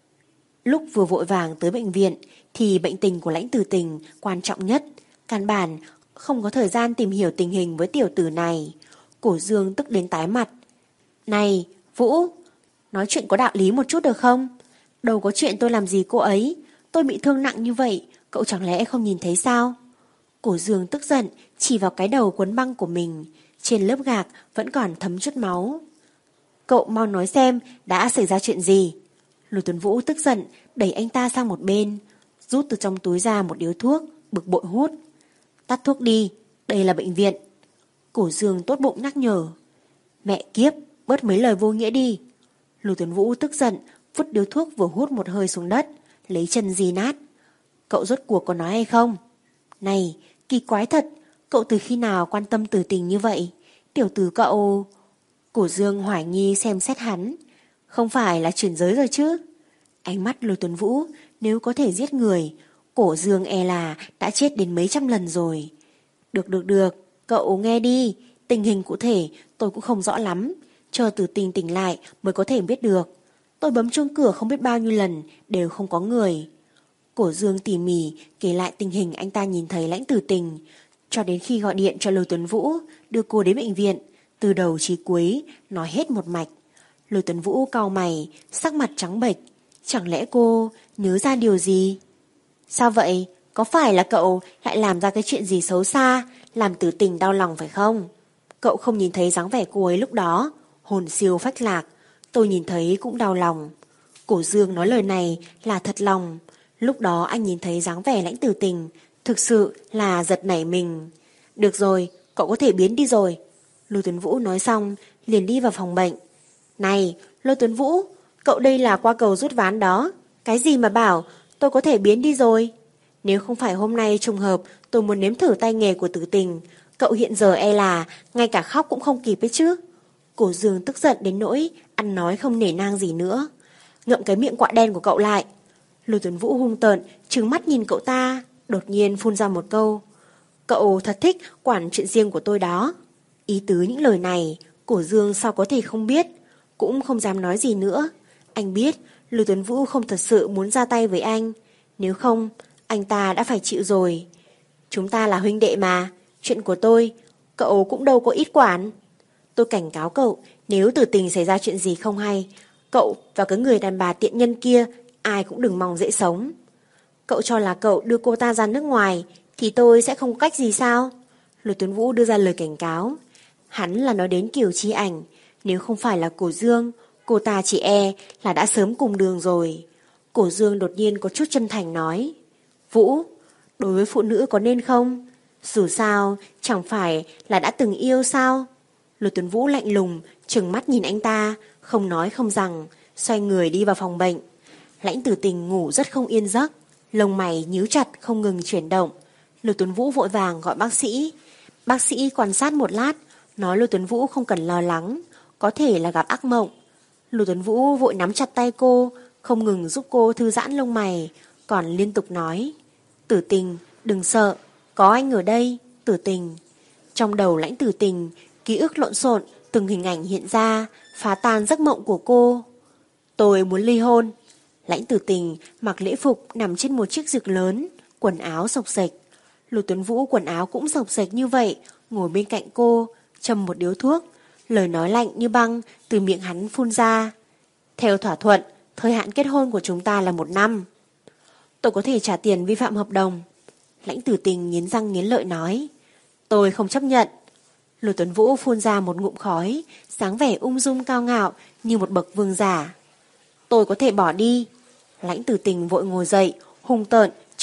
Lúc vừa vội vàng tới bệnh viện thì bệnh tình của Lãnh Tử Tình quan trọng nhất, căn bản không có thời gian tìm hiểu tình hình với tiểu tử này. Cổ Dương tức đến tái mặt. "Này, Vũ, nói chuyện có đạo lý một chút được không? Đâu có chuyện tôi làm gì cô ấy, tôi bị thương nặng như vậy, cậu chẳng lẽ không nhìn thấy sao?" Cổ Dương tức giận chỉ vào cái đầu quấn băng của mình, trên lớp gạc vẫn còn thấm chút máu. "Cậu mau nói xem đã xảy ra chuyện gì?" Lôi Tuấn Vũ tức giận đẩy anh ta sang một bên, rút từ trong túi ra một điếu thuốc, bực bội hút. "Tắt thuốc đi, đây là bệnh viện." Cổ Dương tốt bụng nhắc nhở. "Mẹ kiếp, bớt mấy lời vô nghĩa đi." Lôi Tuấn Vũ tức giận vứt điếu thuốc vừa hút một hơi xuống đất, lấy chân dì nát. "Cậu rốt cuộc có nói hay không? Này, kỳ quái thật, cậu từ khi nào quan tâm Tử Tình như vậy? Tiểu tử cậu..." Cổ Dương hoài nghi xem xét hắn. "Không phải là chuyển giới rồi chứ?" Ánh mắt Lôi Tuấn Vũ nếu có thể giết người, Cổ Dương e là đã chết đến mấy trăm lần rồi. "Được được được, cậu nghe đi, tình hình cụ thể tôi cũng không rõ lắm, chờ Tử Tình tỉnh lại mới có thể biết được. Tôi bấm chuông cửa không biết bao nhiêu lần đều không có người." Cổ Dương tỉ mỉ kể lại tình hình anh ta nhìn thấy Lãnh Tử Tình, cho đến khi gọi điện cho Lôi Tuấn Vũ đưa cô đến bệnh viện, từ đầu chí cuối nói hết một mạch. Lôi Tuấn Vũ cau mày, sắc mặt trắng bệch. Chẳng lẽ cô nhớ ra điều gì? "Sao vậy? Có phải là cậu lại làm ra cái chuyện gì xấu xa, làm Tử Tình đau lòng phải không? Cậu không nhìn thấy dáng vẻ cô ấy lúc đó, hồn siêu phách lạc, tôi nhìn thấy cũng đau lòng." Cổ Dương nói lời này là thật lòng. Lúc đó anh nhìn thấy dáng vẻ Lãnh Tử Tình, thực sự là giật nảy mình. "Được rồi, cậu có thể biến đi rồi." Lôi Tuấn Vũ nói xong liền đi vào phòng bệnh. "Này, Lôi Tuấn Vũ, cậu đây là qua cầu rút ván đó. Cái gì mà bảo tôi có thể biến đi rồi? Nếu không phải hôm nay trùng hợp tôi muốn nếm thử tay nghề của Tử Tình, cậu hiện giờ e là ngay cả khóc cũng không kịp ấy chứ." Cổ Dương tức giận đến nỗi ăn nói không nể nang gì nữa. "Ngậm cái miệng quạ đen của cậu lại." Lôi Tuấn Vũ hung tợn trừng mắt nhìn cậu ta, đột nhiên phun ra một câu: "Cậu thật thích quản chuyện riêng của tôi đó." Ý tứ những lời này Cổ Dương sao có thể không biết, cũng không dám nói gì nữa. Anh biết Lôi Tuấn Vũ không thật sự muốn ra tay với anh, nếu không anh ta đã phải chịu rồi. "Chúng ta là huynh đệ mà, chuyện của tôi cậu cũng đâu có ít quản. Tôi cảnh cáo cậu, nếu Tử Tình xảy ra chuyện gì không hay, cậu và cái người đàn bà tiện nhân kia ai cũng đừng mong dễ sống. Cậu cho là cậu đưa cô ta ra nước ngoài thì tôi sẽ không có cách gì sao?" Lôi Tuấn Vũ đưa ra lời cảnh cáo. Hắn là nói đến Kiều Chi Ảnh, nếu không phải là Cổ Dương, cô ta chỉ e là đã sớm cùng đường rồi. Cổ Dương đột nhiên có chút chân thành nói: "Vũ, đối với phụ nữ có nên không? Dù sao chẳng phải là đã từng yêu sao?" Lôi Tuấn Vũ lạnh lùng trừng mắt nhìn anh ta, không nói không rằng, xoay người đi vào phòng bệnh. Lãnh Tử Tình ngủ rất không yên giấc, lông mày nhíu chặt không ngừng chuyển động. Lôi Tuấn Vũ vội vàng gọi bác sĩ. Bác sĩ quan sát một lát, nói Lôi Tuấn Vũ không cần lo lắng, có thể là gặp ác mộng. Lôi Tuấn Vũ vội nắm chặt tay cô, không ngừng giúp cô thư giãn lông mày, còn liên tục nói: "Tử Tình, đừng sợ, có anh ở đây, Tử Tình." Trong đầu Lãnh Tử Tình, ký ức lộn xộn, từng hình ảnh hiện ra, phá tan giấc mộng của cô. "Tôi muốn ly hôn." Lãnh Tử Tình mặc lễ phục nằm trên một chiếc giường lớn, quần áo xộc xệch. Lôi Tuấn Vũ quần áo cũng xộc xệch như vậy, ngồi bên cạnh cô, châm một điếu thuốc, lời nói lạnh như băng từ miệng hắn phun ra: "Theo thỏa thuận, thời hạn kết hôn của chúng ta là một năm." "Tôi có thể trả tiền vi phạm hợp đồng." Lãnh Tử Tình nghiến răng nghiến lợi nói. "Tôi không chấp nhận." Lôi Tuấn Vũ phun ra một ngụm khói, dáng vẻ ung dung cao ngạo như một bậc vương giả. "Tôi có thể bỏ đi." Lãnh Tử Tình vội ngồi dậy, hung tợn trừng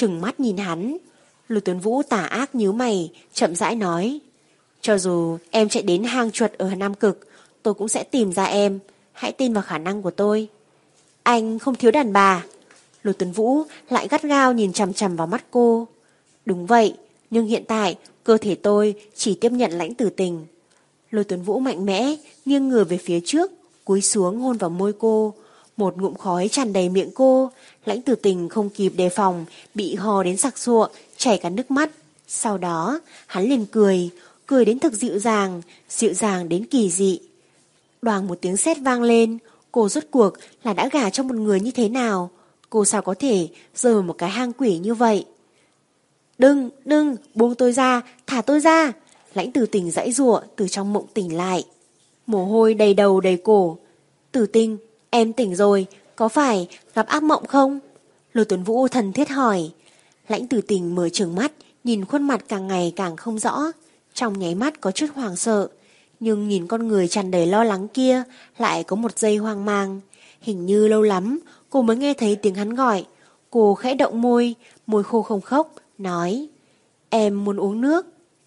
trừng mắt nhìn hắn. Lôi Tuấn Vũ tà ác nhíu mày, chậm rãi nói. Cho dù em chạy đến hang chuột ở Nam Cực, tôi cũng sẽ tìm ra em. Hãy tin vào khả năng của tôi. Anh không thiếu đàn bà. Lôi Tuấn Vũ lại gắt gao nhìn chằm chằm vào mắt cô. Đúng vậy, nhưng hiện tại cơ thể tôi chỉ tiếp nhận Lãnh Tử Tình. Lôi Tuấn Vũ mạnh mẽ nghiêng người về phía trước, cúi xuống hôn vào môi cô. Một ngụm khói tràn đầy miệng cô. Lãnh Tử Tình không kịp đề phòng, bị hò đến sặc sụa, chảy cả nước mắt. Sau đó hắn liền cười, cười đến thực dịu dàng, dịu dàng đến kỳ dị. Đoàng một tiếng sét vang lên. Cô rốt cuộc là đã gả cho một người như thế nào? Cô sao có thể rơi vào một cái hang quỷ như vậy? Đừng, đừng, buông tôi ra, thả tôi ra. Lãnh Tử Tình giãy giụa từ trong mộng tỉnh lại. Mồ hôi đầy đầu đầy cổ. Tử Tình, em tỉnh rồi, có phải gặp ác mộng không? Lôi Tuấn Vũ thân thiết hỏi. Lãnh Tử Tình mở trừng mắt, nhìn khuôn mặt càng ngày càng không rõ. Trong nháy mắt có chút hoảng sợ. Nhưng nhìn con người tràn đầy lo lắng kia, lại có một giây hoang mang. Hình như lâu lắm cô mới nghe thấy tiếng hắn gọi. Cô khẽ động môi, môi khô không khốc, nói. Em muốn uống nước.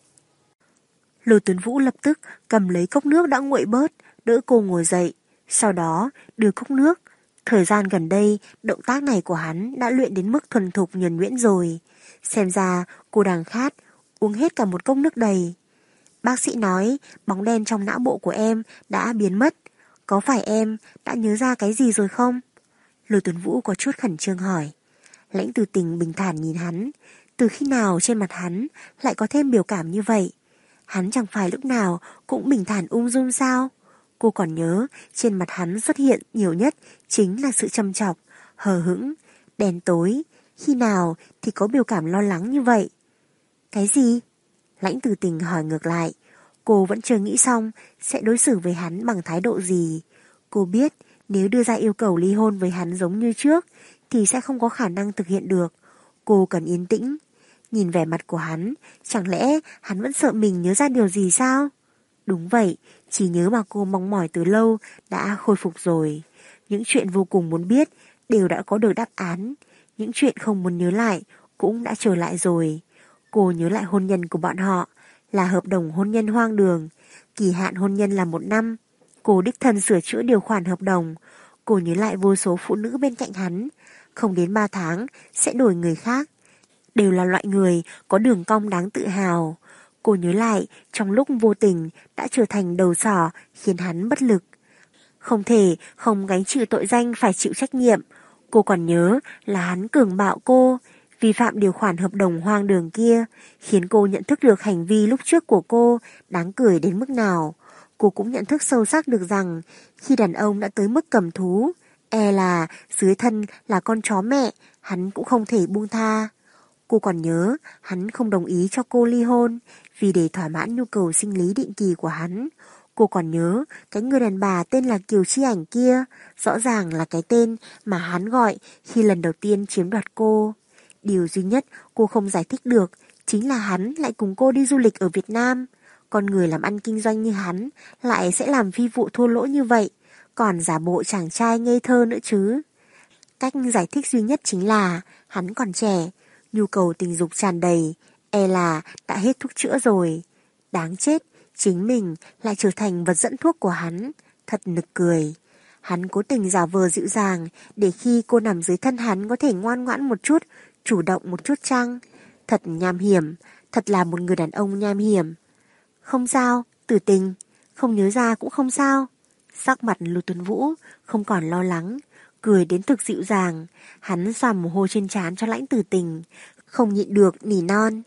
Lôi Tuấn Vũ lập tức cầm lấy cốc nước đã nguội bớt, đỡ cô ngồi dậy. Sau đó đưa cốc nước. Thời gian gần đây, động tác này của hắn đã luyện đến mức thuần thục nhuần nhuyễn rồi. Xem ra cô đang khát, uống hết cả một cốc nước đầy. Bác sĩ nói bóng đen trong não bộ của em đã biến mất. Có phải em đã nhớ ra cái gì rồi không? Lôi Tuấn Vũ có chút khẩn trương hỏi. Lãnh Tử Tình bình thản nhìn hắn. Từ khi nào trên mặt hắn lại có thêm biểu cảm như vậy? Hắn chẳng phải lúc nào cũng bình thản ung dung sao? Cô còn nhớ trên mặt hắn xuất hiện nhiều nhất chính là sự chăm chọc, hờ hững, đen tối. Khi nào thì có biểu cảm lo lắng như vậy? Cái gì? Lãnh Tử Tình hỏi ngược lại. Cô vẫn chưa nghĩ xong sẽ đối xử với hắn bằng thái độ gì. Cô biết nếu đưa ra yêu cầu ly hôn với hắn giống như trước thì sẽ không có khả năng thực hiện được. Cô cần yên tĩnh. Nhìn vẻ mặt của hắn, chẳng lẽ hắn vẫn sợ mình nhớ ra điều gì sao? Đúng vậy, trí nhớ mà cô mong mỏi từ lâu đã khôi phục rồi. Những chuyện vô cùng muốn biết đều đã có được đáp án. Những chuyện không muốn nhớ lại cũng đã trở lại rồi. Cô nhớ lại hôn nhân của bọn họ là hợp đồng hôn nhân hoang đường. Kỳ hạn hôn nhân là một năm. Cô đích thân sửa chữa điều khoản hợp đồng. Cô nhớ lại vô số phụ nữ bên cạnh hắn. Không đến ba tháng sẽ đổi người khác. Đều là loại người có đường cong đáng tự hào. Cô nhớ lại trong lúc vô tình đã trở thành đầu sỏ khiến hắn bất lực. Không thể không gánh chịu tội danh phải chịu trách nhiệm. Cô còn nhớ là hắn cường bạo cô, vi phạm điều khoản hợp đồng hoang đường kia, khiến cô nhận thức được hành vi lúc trước của cô đáng cười đến mức nào. Cô cũng nhận thức sâu sắc được rằng khi đàn ông đã tới mức cầm thú, e là dưới thân là con chó mẹ, hắn cũng không thể buông tha. Cô còn nhớ hắn không đồng ý cho cô ly hôn vì để thỏa mãn nhu cầu sinh lý định kỳ của hắn. Cô còn nhớ cái người đàn bà tên là Kiều Chi Ảnh kia, rõ ràng là cái tên mà hắn gọi khi lần đầu tiên chiếm đoạt cô. Điều duy nhất cô không giải thích được chính là hắn lại cùng cô đi du lịch ở Việt Nam. Con người làm ăn kinh doanh như hắn lại sẽ làm phi vụ thua lỗ như vậy, còn giả bộ chàng trai ngây thơ nữa chứ. Cách giải thích duy nhất chính là hắn còn trẻ, nhu cầu tình dục tràn đầy, e là đã hết thuốc chữa rồi. Đáng chết, chính mình lại trở thành vật dẫn thuốc của hắn, thật nực cười. Hắn cố tình giả vờ dịu dàng để khi cô nằm dưới thân hắn có thể ngoan ngoãn một chút, chủ động một chút chăng? Thật nham hiểm, thật là một người đàn ông nham hiểm. Không sao, Tử Tình, không nhớ ra cũng không sao. Sắc mặt Lôi Tuấn Vũ không còn lo lắng, cười đến thực dịu dàng. Hắn xoa mồ hôi trên trán cho Lãnh Tử Tình, không nhịn được nỉ non.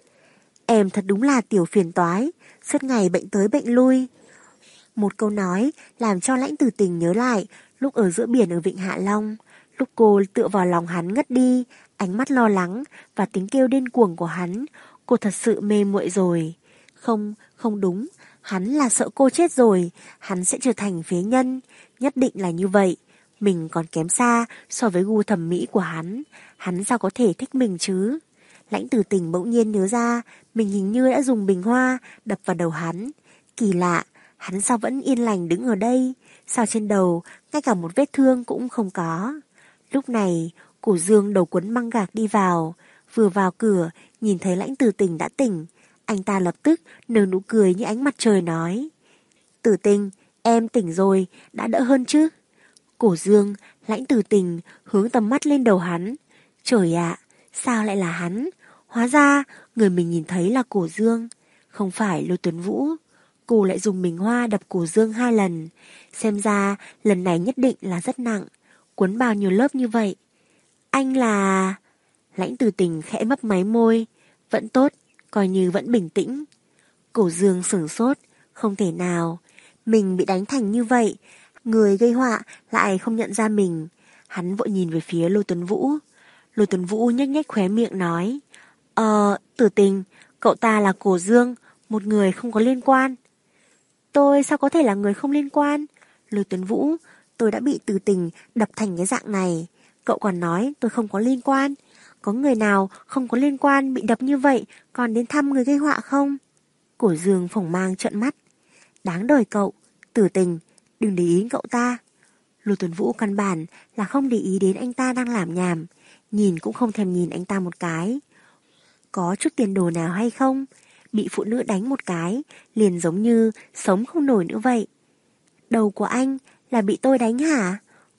Em thật đúng là tiểu phiền toái, suốt ngày bệnh tới bệnh lui. Một câu nói làm cho Lãnh Tử Tình nhớ lại lúc ở giữa biển ở Vịnh Hạ Long, lúc cô tựa vào lòng hắn ngất đi, ánh mắt lo lắng và tiếng kêu điên cuồng của hắn. Cô thật sự mê muội rồi. Không, không đúng, hắn là sợ cô chết rồi, hắn sẽ trở thành phế nhân, nhất định là như vậy. Mình còn kém xa so với gu thẩm mỹ của hắn, hắn sao có thể thích mình chứ? Lãnh Tử Tình bỗng nhiên nhớ ra mình hình như đã dùng bình hoa đập vào đầu hắn. Kỳ lạ, hắn sao vẫn yên lành đứng ở đây? Sao trên đầu ngay cả một vết thương cũng không có? Lúc này, Cổ Dương đầu quấn băng gạc đi vào, Vừa vào cửa, nhìn thấy Lãnh Tử Tình đã tỉnh, anh ta lập tức nở nụ cười như ánh mặt trời nói: Tử Tình, em tỉnh rồi, đã đỡ hơn chứ? Cổ Dương, Lãnh Tử Tình hướng tầm mắt lên đầu hắn. Trời ạ, sao lại là hắn? Hóa ra, người mình nhìn thấy là Cổ Dương, không phải Lôi Tuấn Vũ. Cô lại dùng mình hoa đập Cổ Dương hai lần. Xem ra, lần này nhất định là rất nặng. Cuốn bao nhiêu lớp như vậy? Anh là... Lãnh Tử Tình khẽ mấp máy môi. Vẫn tốt, coi như vẫn bình tĩnh. Cổ Dương sửng sốt. Không thể nào. Mình bị đánh thành như vậy. Người gây họa lại không nhận ra mình. Hắn vội nhìn về phía Lôi Tuấn Vũ. Lôi Tuấn Vũ nhếch nhếch khóe miệng nói: Ờ, Tử Tình, cậu ta là Cổ Dương, một người không có liên quan. Tôi sao có thể là người không liên quan? Lôi Tuấn Vũ, tôi đã bị Tử Tình đập thành cái dạng này. Cậu còn nói tôi không có liên quan. Có người nào không có liên quan bị đập như vậy còn đến thăm người gây họa không? Cổ Dương phỏng mang trợn mắt. Đáng đời cậu, Tử Tình, đừng để ý cậu ta. Lôi Tuấn Vũ căn bản là không để ý đến anh ta đang làm nhảm, nhìn cũng không thèm nhìn anh ta một cái. Có chút tiền đồ nào hay không? Bị phụ nữ đánh một cái, liền giống như sống không nổi nữa vậy. Đầu của anh là bị tôi đánh hả?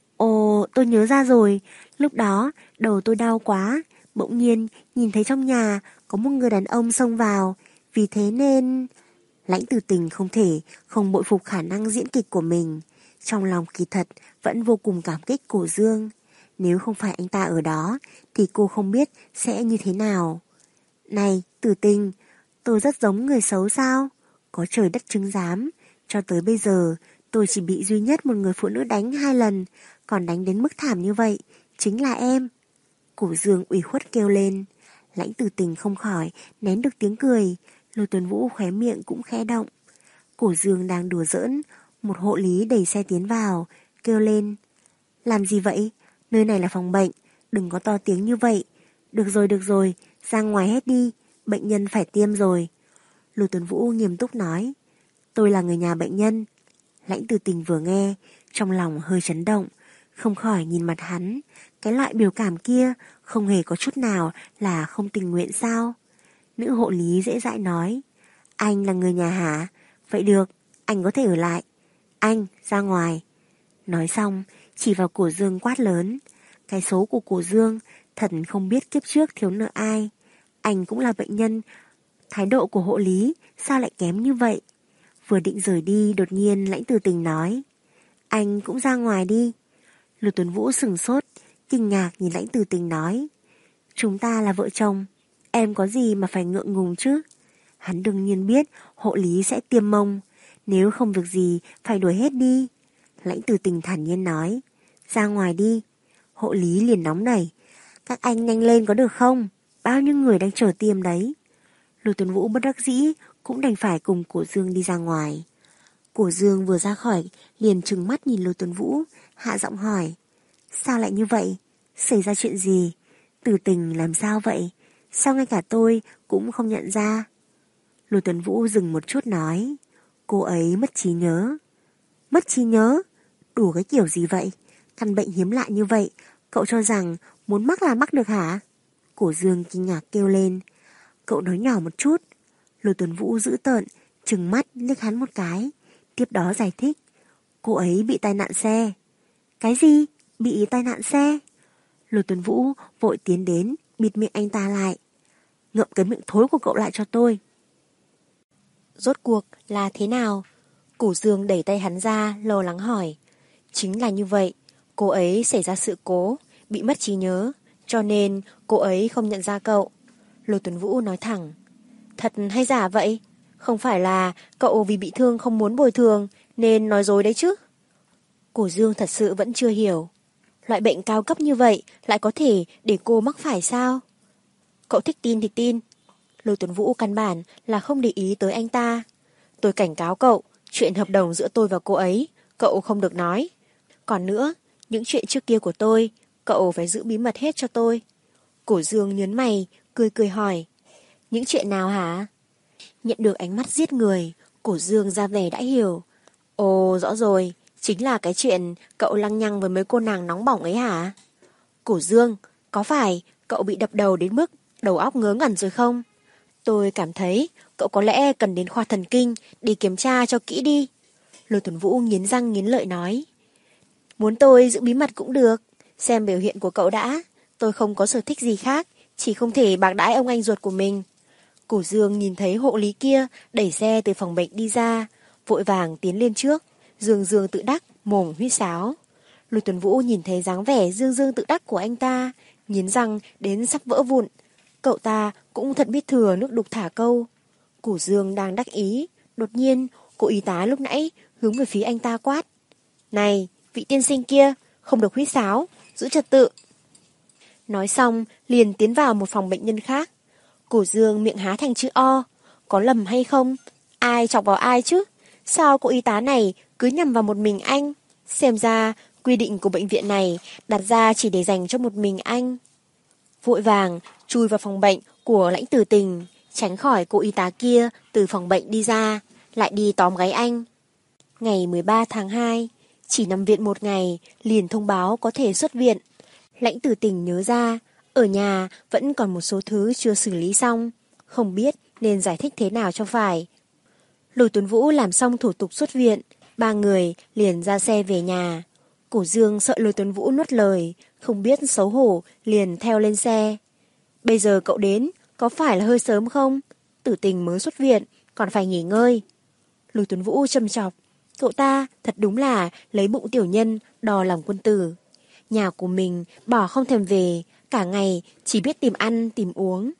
Ồ, tôi nhớ ra rồi, lúc đó đầu tôi đau quá, bỗng nhiên nhìn thấy trong nhà có một người đàn ông xông vào, vì thế nên... Lãnh Tử Tình không thể không bội phục khả năng diễn kịch của mình. Trong lòng kỳ thật vẫn vô cùng cảm kích Cổ Dương. Nếu không phải anh ta ở đó thì cô không biết sẽ như thế nào. Này, Tử Tình, tôi rất giống người xấu sao? Có trời đất chứng giám, cho tới bây giờ tôi chỉ bị duy nhất một người phụ nữ đánh hai lần, còn đánh đến mức thảm như vậy, chính là em. Cổ Dương ủy khuất kêu lên. Lãnh Tử Tình không khỏi nén được tiếng cười. Lôi Tuấn Vũ khóe miệng cũng khẽ động. Cổ Dương đang đùa giỡn, một hộ lý đẩy xe tiến vào, kêu lên: Làm gì vậy? Nơi này là phòng bệnh, đừng có to tiếng như vậy. Được rồi, được rồi, ra ngoài hết đi, bệnh nhân phải tiêm rồi. Lôi Tuấn Vũ nghiêm túc nói: Tôi là người nhà bệnh nhân. Lãnh Tử Tình vừa nghe, trong lòng hơi chấn động, không khỏi nhìn mặt hắn. Cái loại biểu cảm kia không hề có chút nào là không tình nguyện sao? Nữ hộ lý dễ dãi nói: Anh là người nhà hả? Vậy được, anh có thể ở lại. Anh, ra ngoài. Nói xong, chỉ vào Cổ Dương quát lớn. Cái số của Cổ Dương thật không biết kiếp trước thiếu nợ ai. Anh cũng là bệnh nhân. Thái độ của hộ lý sao lại kém như vậy? Vừa định rời đi, đột nhiên Lãnh Tử Tình nói: Anh cũng ra ngoài đi. Lôi Tuấn Vũ sửng sốt, kinh ngạc nhìn Lãnh Tử Tình nói: Chúng ta là vợ chồng, em có gì mà phải ngượng ngùng chứ? Hắn đương nhiên biết hộ lý sẽ tiêm mông, nếu không việc gì phải đuổi hết đi. Lãnh Tử Tình thản nhiên nói: Ra ngoài đi. Hộ lý liền nóng nảy: Các anh nhanh lên có được không? Bao nhiêu người đang chờ tiêm đấy. Lôi Tuấn Vũ bất đắc dĩ cũng đành phải cùng Cổ Dương đi ra ngoài. Cổ Dương vừa ra khỏi liền trừng mắt nhìn Lôi Tuấn Vũ, hạ giọng hỏi: Sao lại như vậy? Xảy ra chuyện gì? Tử Tình làm sao vậy? Sao ngay cả tôi cũng không nhận ra? Lôi Tuấn Vũ dừng một chút nói: Cô ấy mất trí nhớ. Mất trí nhớ? Đủ cái kiểu gì vậy? Căn bệnh hiếm lạ như vậy, cậu cho rằng muốn mắc là mắc được hả? Cổ Dương kinh ngạc kêu lên. Cậu nói nhỏ một chút. Lôi Tuấn Vũ dữ tợn, trừng mắt liếc hắn một cái, tiếp đó giải thích: Cô ấy bị tai nạn xe. Cái gì? Bị tai nạn xe? Lôi Tuấn Vũ vội tiến đến, bịt miệng anh ta lại. Ngậm cái miệng thối của cậu lại cho tôi. Rốt cuộc là thế nào? Cổ Dương đẩy tay hắn ra, lo lắng hỏi. Chính là như vậy, cô ấy xảy ra sự cố, bị mất trí nhớ, cho nên cô ấy không nhận ra cậu. Lôi Tuấn Vũ nói thẳng. Thật hay giả vậy? Không phải là cậu vì bị thương không muốn bồi thường nên nói dối đấy chứ? Cổ Dương thật sự vẫn chưa hiểu. Loại bệnh cao cấp như vậy lại có thể để cô mắc phải sao? Cậu thích tin thì tin. Lôi Tuấn Vũ căn bản là không để ý tới anh ta. Tôi cảnh cáo cậu, chuyện hợp đồng giữa tôi và cô ấy, cậu không được nói. Còn nữa, những chuyện trước kia của tôi, cậu phải giữ bí mật hết cho tôi. Cổ Dương nhớn mày, cười cười hỏi. Những chuyện nào hả? Nhận được ánh mắt giết người, Cổ Dương ra vẻ đã hiểu. Ồ, rõ rồi, chính là cái chuyện cậu lăng nhăng với mấy cô nàng nóng bỏng ấy hả? Cổ Dương, có phải cậu bị đập đầu đến mức đầu óc ngớ ngẩn rồi không? Tôi cảm thấy cậu có lẽ cần đến khoa thần kinh để kiểm tra cho kỹ đi. Lôi Tuấn Vũ nghiến răng nghiến lợi nói. Muốn tôi giữ bí mật cũng được, xem biểu hiện của cậu đã. Tôi không có sở thích gì khác, chỉ không thể bạc đãi ông anh ruột của mình. Cổ Dương nhìn thấy hộ lý kia đẩy xe từ phòng bệnh đi ra, vội vàng tiến lên trước, dương dương tự đắc, mồm huýt sáo. Lôi Tuấn Vũ nhìn thấy dáng vẻ dương dương tự đắc của anh ta, nghiến răng đến sắp vỡ vụn. Cậu ta cũng thật biết thừa nước đục thả câu. Cổ Dương đang đắc ý, đột nhiên cô y tá lúc nãy hướng về phía anh ta quát. Này, vị tiên sinh kia, không được huýt sáo, giữ trật tự. Nói xong, liền tiến vào một phòng bệnh nhân khác. Cổ Dương miệng há thành chữ O. Có lầm hay không? Ai chọc vào ai chứ? Sao cô y tá này cứ nhằm vào một mình anh? Xem ra, quy định của bệnh viện này đặt ra chỉ để dành cho một mình anh. Vội vàng, chui vào phòng bệnh của Lãnh Tử Tình, tránh khỏi cô y tá kia từ phòng bệnh đi ra, lại đi tóm gáy anh. Ngày mười ba tháng hai, chỉ nằm viện một ngày, liền thông báo có thể xuất viện. Lãnh Tử Tình nhớ ra, ở nhà vẫn còn một số thứ chưa xử lý xong, không biết nên giải thích thế nào cho phải. Lôi Tuấn Vũ làm xong thủ tục xuất viện, ba người liền ra xe về nhà. Cổ Dương sợ Lôi Tuấn Vũ nuốt lời, không biết xấu hổ, liền theo lên xe. Bây giờ cậu đến, có phải là hơi sớm không? Tử Tình mới xuất viện, còn phải nghỉ ngơi. Lôi Tuấn Vũ châm chọc, cậu ta thật đúng là lấy bụng tiểu nhân đo lòng quân tử. Nhà của mình bỏ không thèm về, cả ngày chỉ biết tìm ăn tìm uống.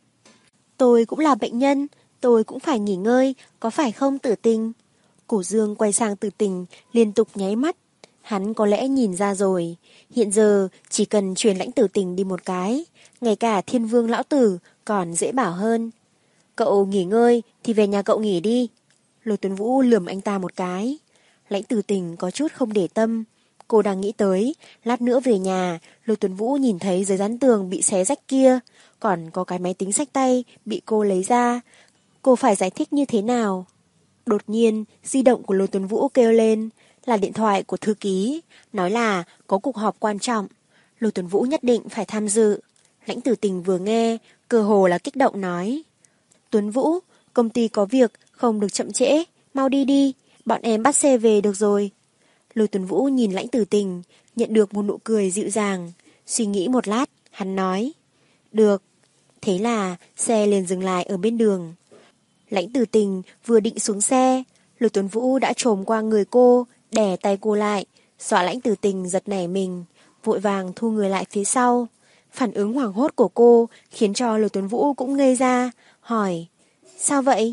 Tôi cũng là bệnh nhân, tôi cũng phải nghỉ ngơi, có phải không Tử Tình? Cổ Dương quay sang Tử Tình, liên tục nháy mắt. Hắn có lẽ nhìn ra rồi, hiện giờ chỉ cần truyền Lãnh Tử Tình đi một cái, ngay cả Thiên Vương lão tử còn dễ bảo hơn. Cậu nghỉ ngơi thì về nhà cậu nghỉ đi. Lôi Tuấn Vũ lườm anh ta một cái. Lãnh Tử Tình có chút không để tâm. Cô đang nghĩ tới, lát nữa về nhà, Lôi Tuấn Vũ nhìn thấy giấy dán tường bị xé rách kia, còn có cái máy tính xách tay bị cô lấy ra. Cô phải giải thích như thế nào? Đột nhiên, di động của Lôi Tuấn Vũ kêu lên, là điện thoại của thư ký, nói là có cuộc họp quan trọng. Lôi Tuấn Vũ nhất định phải tham dự. Lãnh Tử Tình vừa nghe, cơ hồ là kích động nói. Tuấn Vũ, công ty có việc, không được chậm trễ, mau đi đi, bọn em bắt xe về được rồi. Lôi Tuấn Vũ nhìn Lãnh Tử Tình, nhận được một nụ cười dịu dàng. Suy nghĩ một lát, hắn nói. Được. Thế là xe liền dừng lại ở bên đường. Lãnh Tử Tình vừa định xuống xe, Lôi Tuấn Vũ đã trồm qua người cô, đè tay cô lại, dọa Lãnh Tử Tình giật nảy mình, vội vàng thu người lại phía sau. Phản ứng hoảng hốt của cô khiến cho Lôi Tuấn Vũ cũng ngây ra, hỏi. Sao vậy?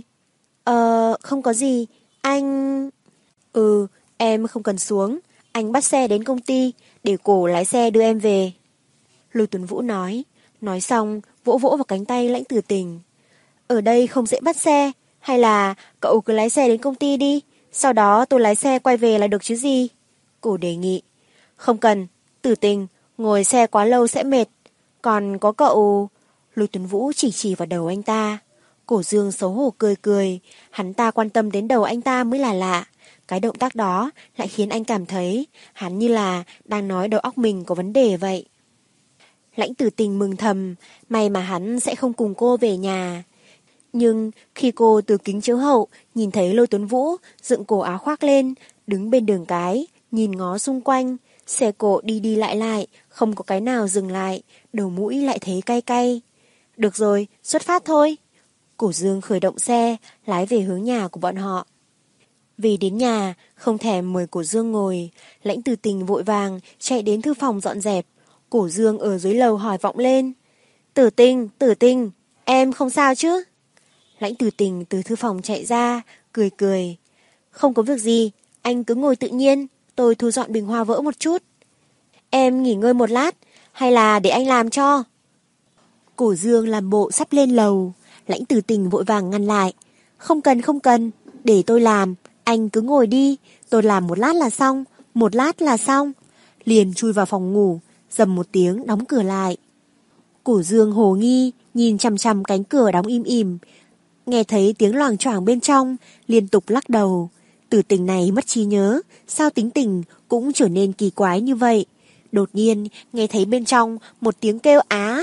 Ờ, không có gì, anh... Ừ, em không cần xuống, anh bắt xe đến công ty, để cổ lái xe đưa em về. Lôi Tuấn Vũ nói, nói xong vỗ vỗ vào cánh tay Lãnh Tử Tình. Ở đây không dễ bắt xe, hay là cậu cứ lái xe đến công ty đi, sau đó tôi lái xe quay về là được chứ gì? Cổ đề nghị. Không cần, Tử Tình, ngồi xe quá lâu sẽ mệt. Còn có cậu... Lôi Tuấn Vũ chỉ chỉ vào đầu anh ta. Cổ Dương xấu hổ cười cười, hắn ta quan tâm đến đầu anh ta mới là lạ. Cái động tác đó lại khiến anh cảm thấy hắn như là đang nói đầu óc mình có vấn đề vậy. Lãnh Tử Tình mừng thầm, may mà hắn sẽ không cùng cô về nhà. Nhưng khi cô từ kính chiếu hậu nhìn thấy Lôi Tuấn Vũ dựng cổ áo khoác lên, đứng bên đường cái, nhìn ngó xung quanh, xe cộ đi đi lại lại, không có cái nào dừng lại, đầu mũi lại thấy cay cay. Được rồi, xuất phát thôi. Cổ Dương khởi động xe, lái về hướng nhà của bọn họ. Về đến nhà, không thèm mời Cổ Dương ngồi, Lãnh Tử Tình vội vàng chạy đến thư phòng dọn dẹp. Cổ Dương ở dưới lầu hỏi vọng lên. Tử Tình, Tử Tình, em không sao chứ? Lãnh Tử Tình từ thư phòng chạy ra, cười cười. Không có việc gì, anh cứ ngồi tự nhiên, tôi thu dọn bình hoa vỡ một chút. Em nghỉ ngơi một lát, hay là để anh làm cho? Cổ Dương làm bộ sắp lên lầu, Lãnh Tử Tình vội vàng ngăn lại. Không cần không cần, để tôi làm, anh cứ ngồi đi, tôi làm một lát là xong, một lát là xong. Liền chui vào phòng ngủ, dầm một tiếng đóng cửa lại. Cổ Dương hồ nghi, nhìn chằm chằm cánh cửa đóng im ỉm, nghe thấy tiếng loảng choảng bên trong, liên tục lắc đầu. Tử Tình này mất trí nhớ, sao tính tình cũng trở nên kỳ quái như vậy. Đột nhiên nghe thấy bên trong một tiếng kêu á,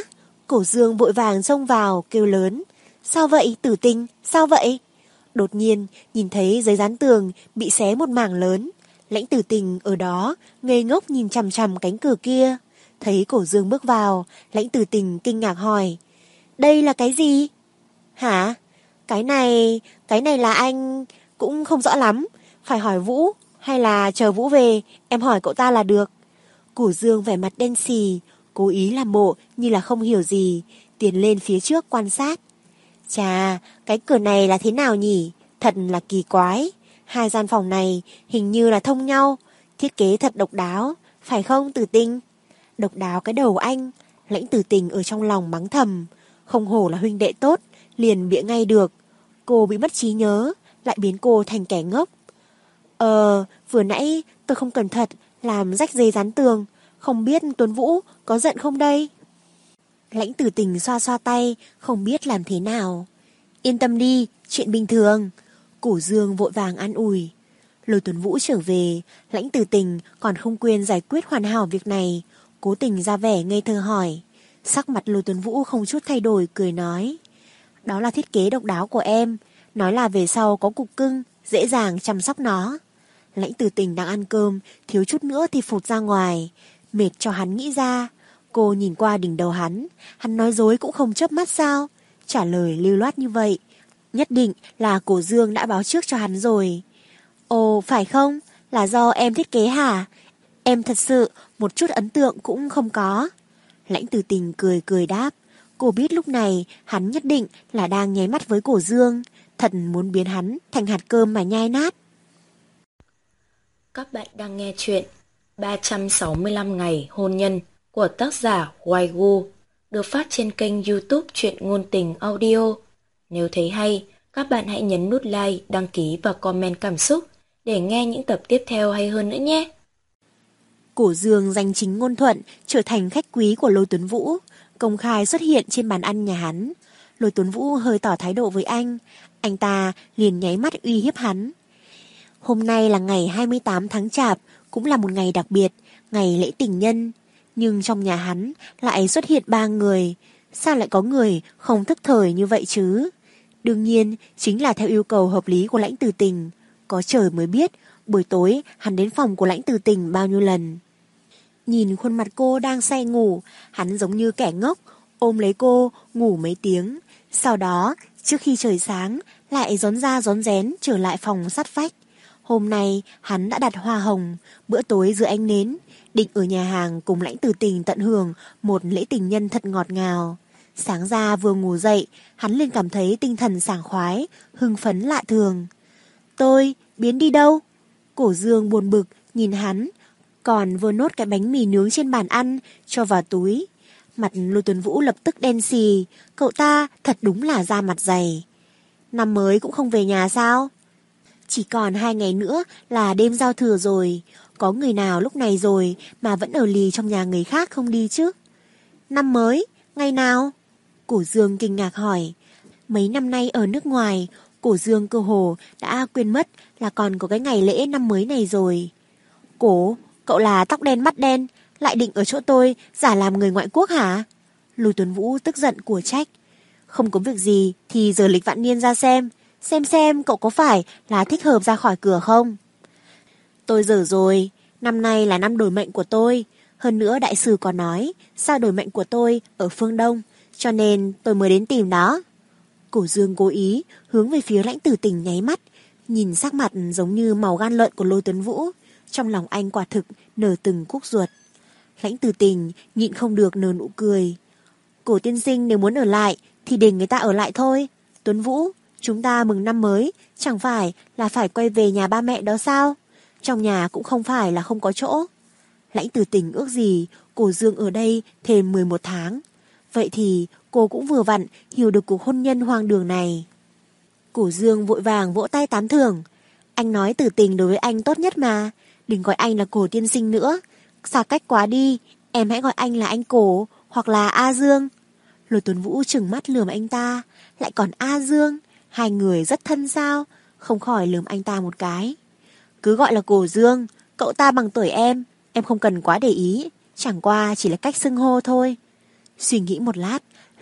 Cổ Dương vội vàng xông vào kêu lớn. Sao vậy Tử Tình, sao vậy? Đột nhiên nhìn thấy giấy dán tường bị xé một mảng lớn. Lãnh Tử Tình ở đó ngây ngốc nhìn chằm chằm cánh cửa kia. Thấy Cổ Dương bước vào, Lãnh Tử Tình kinh ngạc hỏi. Đây là cái gì? Hả? Cái này, cái này là anh... Cũng không rõ lắm. Phải hỏi Vũ, hay là chờ Vũ về, em hỏi cậu ta là được. Cổ Dương vẻ mặt đen xì, cố ý làm bộ như là không hiểu gì, tiến lên phía trước quan sát. Chà, cái cửa này là thế nào nhỉ? Thật là kỳ quái. Hai gian phòng này hình như là thông nhau. Thiết kế thật độc đáo, phải không Tử Tình? Độc đáo cái đầu anh. Lãnh Tử Tình ở trong lòng mắng thầm. Không hổ là huynh đệ tốt, liền bịa ngay được. Cô bị mất trí nhớ, lại biến cô thành kẻ ngốc. Ờ, vừa nãy tôi không cẩn thận làm rách dây dán tường. Không biết Tuấn Vũ có giận không đây? Lãnh Tử Tình xoa xoa tay, không biết làm thế nào. Yên tâm đi, chuyện bình thường. Cổ Dương vội vàng an ủi. Lôi Tuấn Vũ trở về, Lãnh Tử Tình còn không quên giải quyết hoàn hảo việc này. Cố tình ra vẻ ngây thơ hỏi. Sắc mặt Lôi Tuấn Vũ không chút thay đổi, cười nói. Đó là thiết kế độc đáo của em. Nói là về sau có cục cưng, dễ dàng chăm sóc nó. Lãnh Tử Tình đang ăn cơm, thiếu chút nữa thì phụt ra ngoài. Mệt cho hắn nghĩ ra. Cô nhìn qua đỉnh đầu hắn. Hắn nói dối cũng không chớp mắt sao? Trả lời lưu loát như vậy. Nhất định là Cổ Dương đã báo trước cho hắn rồi. Ồ, phải không? Là do em thiết kế hả? Em thật sự một chút ấn tượng cũng không có. Lãnh Tử Tình cười cười đáp. Cô biết lúc này hắn nhất định là đang nháy mắt với Cổ Dương. Thật muốn biến hắn thành hạt cơm mà nhai nát. Các bạn đang nghe chuyện ba trăm sáu mươi lăm ngày hôn nhân của tác giả Waigu, được phát trên kênh YouTube Truyện Ngôn Tình Audio. Nếu thấy hay, các bạn hãy nhấn nút like, đăng ký và comment cảm xúc để nghe những tập tiếp theo hay hơn nữa nhé. Cổ Dương danh chính ngôn thuận trở thành khách quý của Lôi Tuấn Vũ, công khai xuất hiện trên bàn ăn nhà hắn. Lôi Tuấn Vũ hơi tỏ thái độ với anh, anh ta liền nháy mắt uy hiếp hắn. Hôm nay là ngày hai mươi tám tháng Chạp, cũng là một ngày đặc biệt, ngày lễ tình nhân. Nhưng trong nhà hắn lại xuất hiện ba người. Sao lại có người không thức thời như vậy chứ? Đương nhiên, chính là theo yêu cầu hợp lý của Lãnh Tử Tình. Có trời mới biết, buổi tối hắn đến phòng của Lãnh Tử Tình bao nhiêu lần. Nhìn khuôn mặt cô đang say ngủ, hắn giống như kẻ ngốc, ôm lấy cô, ngủ mấy tiếng. Sau đó, trước khi trời sáng, lại rón ra rón rén trở lại phòng sát vách. Hôm nay, hắn đã đặt hoa hồng, bữa tối dưới ánh nến, định ở nhà hàng cùng Lãnh Tử Tình tận hưởng một lễ tình nhân thật ngọt ngào. Sáng ra vừa ngủ dậy, hắn liền cảm thấy tinh thần sảng khoái, hưng phấn lạ thường. Tôi, biến đi đâu? Cổ Dương buồn bực, nhìn hắn, còn vừa nốt cái bánh mì nướng trên bàn ăn, cho vào túi. Mặt Lôi Tuấn Vũ lập tức đen xì, cậu ta thật đúng là da mặt dày. Năm mới cũng không về nhà sao? Chỉ còn hai ngày nữa là đêm giao thừa rồi, có người nào lúc này rồi mà vẫn ở lì trong nhà người khác không đi chứ? Năm mới, ngày nào? Cổ Dương kinh ngạc hỏi. Mấy năm nay ở nước ngoài, Cổ Dương cơ hồ đã quên mất là còn có cái ngày lễ năm mới này rồi. Cổ, cậu là tóc đen mắt đen, lại định ở chỗ tôi giả làm người ngoại quốc hả? Lôi Tuấn Vũ tức giận của trách. Không có việc gì thì giờ lịch vạn niên ra xem, xem xem cậu có phải là thích hợp ra khỏi cửa không? Tôi dở rồi, năm nay là năm đổi mệnh của tôi. Hơn nữa đại sư có nói, sao đổi mệnh của tôi ở phương Đông, cho nên tôi mới đến tìm đó. Cổ Dương cố ý hướng về phía Lãnh Tử Tình nháy mắt, nhìn sắc mặt giống như màu gan lợn của Lôi Tuấn Vũ. Trong lòng anh quả thực nở từng khúc ruột. Lãnh Tử Tình nhịn không được nở nụ cười. Cổ tiên sinh nếu muốn ở lại thì để người ta ở lại thôi. Tuấn Vũ, chúng ta mừng năm mới, chẳng phải là phải quay về nhà ba mẹ đó sao? Trong nhà cũng không phải là không có chỗ. Lãnh Tử Tình ước gì Cổ Dương ở đây thêm mười một tháng. Vậy thì cô cũng vừa vặn hiểu được cuộc hôn nhân hoang đường này. Cổ Dương vội vàng vỗ tay tán thưởng. Anh nói Tử Tình đối với anh tốt nhất mà. Đừng gọi anh là Cổ tiên sinh nữa, xa cách quá đi. Em hãy gọi anh là anh Cổ hoặc là A Dương. Lôi Tuấn Vũ trừng mắt lườm anh ta. Lại còn A Dương, hai người rất thân sao? Không khỏi lườm anh ta một cái. Cứ gọi là Cổ Dương, cậu ta bằng tuổi em, em không cần quá để ý, chẳng qua chỉ là cách xưng hô thôi. Suy nghĩ một lát,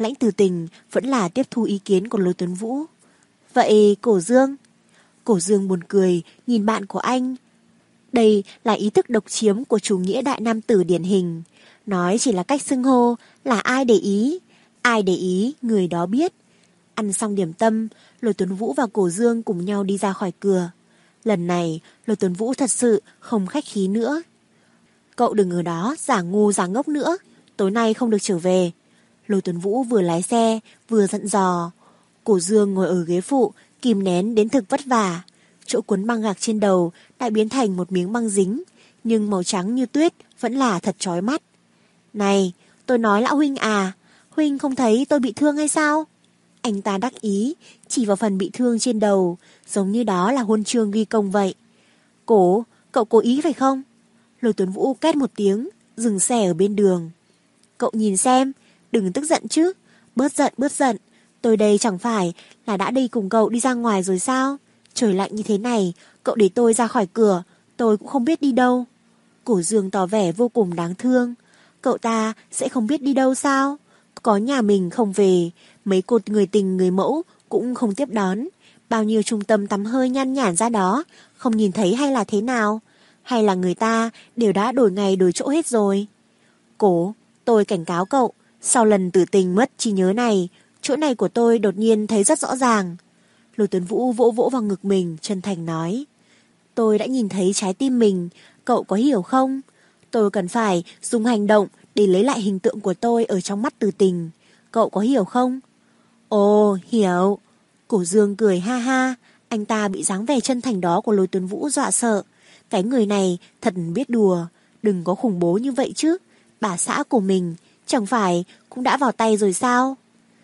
Lãnh Tử Tình vẫn là tiếp thu ý kiến của Lôi Tuấn Vũ. Vậy Cổ Dương? Cổ Dương buồn cười nhìn bạn của anh. Đây là ý thức độc chiếm của chủ nghĩa đại nam tử điển hình. Nói chỉ là cách xưng hô, là ai để ý. Ai để ý, người đó biết. Ăn xong điểm tâm, Lôi Tuấn Vũ và Cổ Dương cùng nhau đi ra khỏi cửa. Lần này, Lôi Tuấn Vũ thật sự không khách khí nữa. Cậu đừng ở đó giả ngu giả ngốc nữa, tối nay không được trở về. Lôi Tuấn Vũ vừa lái xe, vừa dặn dò. Cổ Dương ngồi ở ghế phụ, kìm nén đến thực vất vả. Chỗ cuốn băng gạc trên đầu đã biến thành một miếng băng dính, nhưng màu trắng như tuyết vẫn là thật chói mắt. Này, tôi nói lão huynh à, huynh không thấy tôi bị thương hay sao? Anh ta đắc ý, chỉ vào phần bị thương trên đầu, giống như đó là huân chương ghi công vậy. Cổ, cậu cố ý phải không? Lôi Tuấn Vũ két một tiếng, dừng xe ở bên đường. Cậu nhìn xem, đừng tức giận chứ. Bớt giận, bớt giận. Tôi đây chẳng phải là đã đi cùng cậu đi ra ngoài rồi sao? Trời lạnh như thế này, cậu để tôi ra khỏi cửa, tôi cũng không biết đi đâu. Cổ Dương tỏ vẻ vô cùng đáng thương. Cậu ta sẽ không biết đi đâu sao? Có nhà mình không về, mấy cô người tình người mẫu cũng không tiếp đón. Bao nhiêu trung tâm tắm hơi nhan nhản ra đó, không nhìn thấy hay là thế nào? Hay là người ta đều đã đổi ngày đổi chỗ hết rồi? Cổ, tôi cảnh cáo cậu, sau lần tử tình mất trí nhớ này, chỗ này của tôi đột nhiên thấy rất rõ ràng. Lôi Tuấn Vũ vỗ vỗ vào ngực mình, chân thành nói. Tôi đã nhìn thấy trái tim mình, cậu có hiểu không? Tôi cần phải dùng hành động để lấy lại hình tượng của tôi ở trong mắt tử tình. Cậu có hiểu không? Ồ, hiểu. Cổ Dương cười ha ha, anh ta bị dáng vẻ chân thành đó của Lôi Tuấn Vũ dọa sợ. Cái người này thật biết đùa, đừng có khủng bố như vậy chứ. Bà xã của mình chẳng phải cũng đã vào tay rồi sao?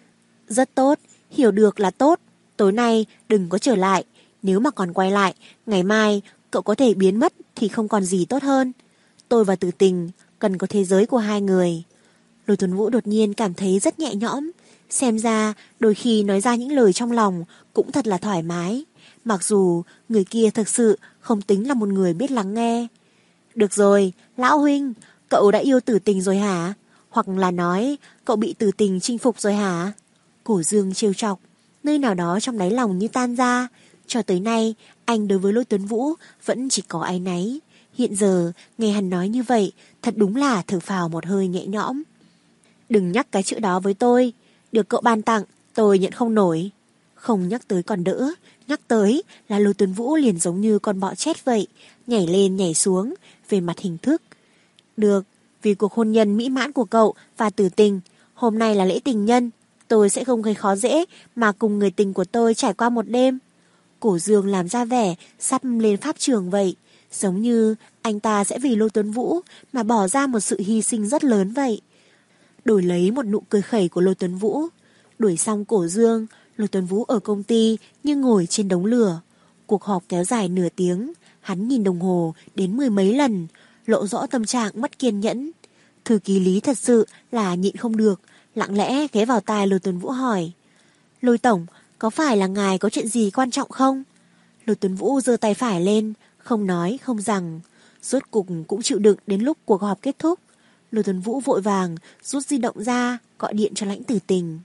Rất tốt, hiểu được là tốt. Tối nay đừng có trở lại. Nếu mà còn quay lại, ngày mai cậu có thể biến mất thì không còn gì tốt hơn. Tôi và Tử Tình cần có thế giới của hai người. Lôi Tuấn Vũ đột nhiên cảm thấy rất nhẹ nhõm. Xem ra đôi khi nói ra những lời trong lòng cũng thật là thoải mái. Mặc dù người kia thực sự không tính là một người biết lắng nghe. Được rồi, lão huynh, cậu đã yêu Tử Tình rồi hả? Hoặc là nói cậu bị Tử Tình chinh phục rồi hả? Cổ Dương trêu chọc, nơi nào đó trong đáy lòng như tan ra. Cho tới nay, anh đối với Lôi Tuấn Vũ vẫn chỉ có áy náy. Hiện giờ, nghe hắn nói như vậy, thật đúng là thở phào một hơi nhẹ nhõm. Đừng nhắc cái chữ đó với tôi, được cậu ban tặng, tôi nhận không nổi. Không nhắc tới còn đỡ, nhắc tới là Lôi Tuấn Vũ liền giống như con bọ chết vậy, nhảy lên nhảy xuống, về mặt hình thức. Được, vì cuộc hôn nhân mỹ mãn của cậu và Tử Tình, hôm nay là lễ tình nhân, tôi sẽ không gây khó dễ mà cùng người tình của tôi trải qua một đêm. Cổ Dương làm ra vẻ sắp lên pháp trường vậy, giống như anh ta sẽ vì Lôi Tuấn Vũ mà bỏ ra một sự hy sinh rất lớn vậy. Đổi lấy một nụ cười khẩy của Lôi Tuấn Vũ. Đuổi xong Cổ Dương, Lôi Tuấn Vũ ở công ty như ngồi trên đống lửa. Cuộc họp kéo dài nửa tiếng, hắn nhìn đồng hồ đến mười mấy lần, lộ rõ tâm trạng mất kiên nhẫn. Thư ký Lý thật sự là nhịn không được, lặng lẽ ghé vào tai Lôi Tuấn Vũ hỏi. Lôi Tổng, có phải là ngài có chuyện gì quan trọng không? Lôi Tuấn Vũ giơ tay phải lên, không nói không rằng. Rốt cục cũng chịu đựng đến lúc cuộc họp kết thúc. Lôi Tuấn Vũ vội vàng rút di động ra, gọi điện cho Lãnh Tử Tình.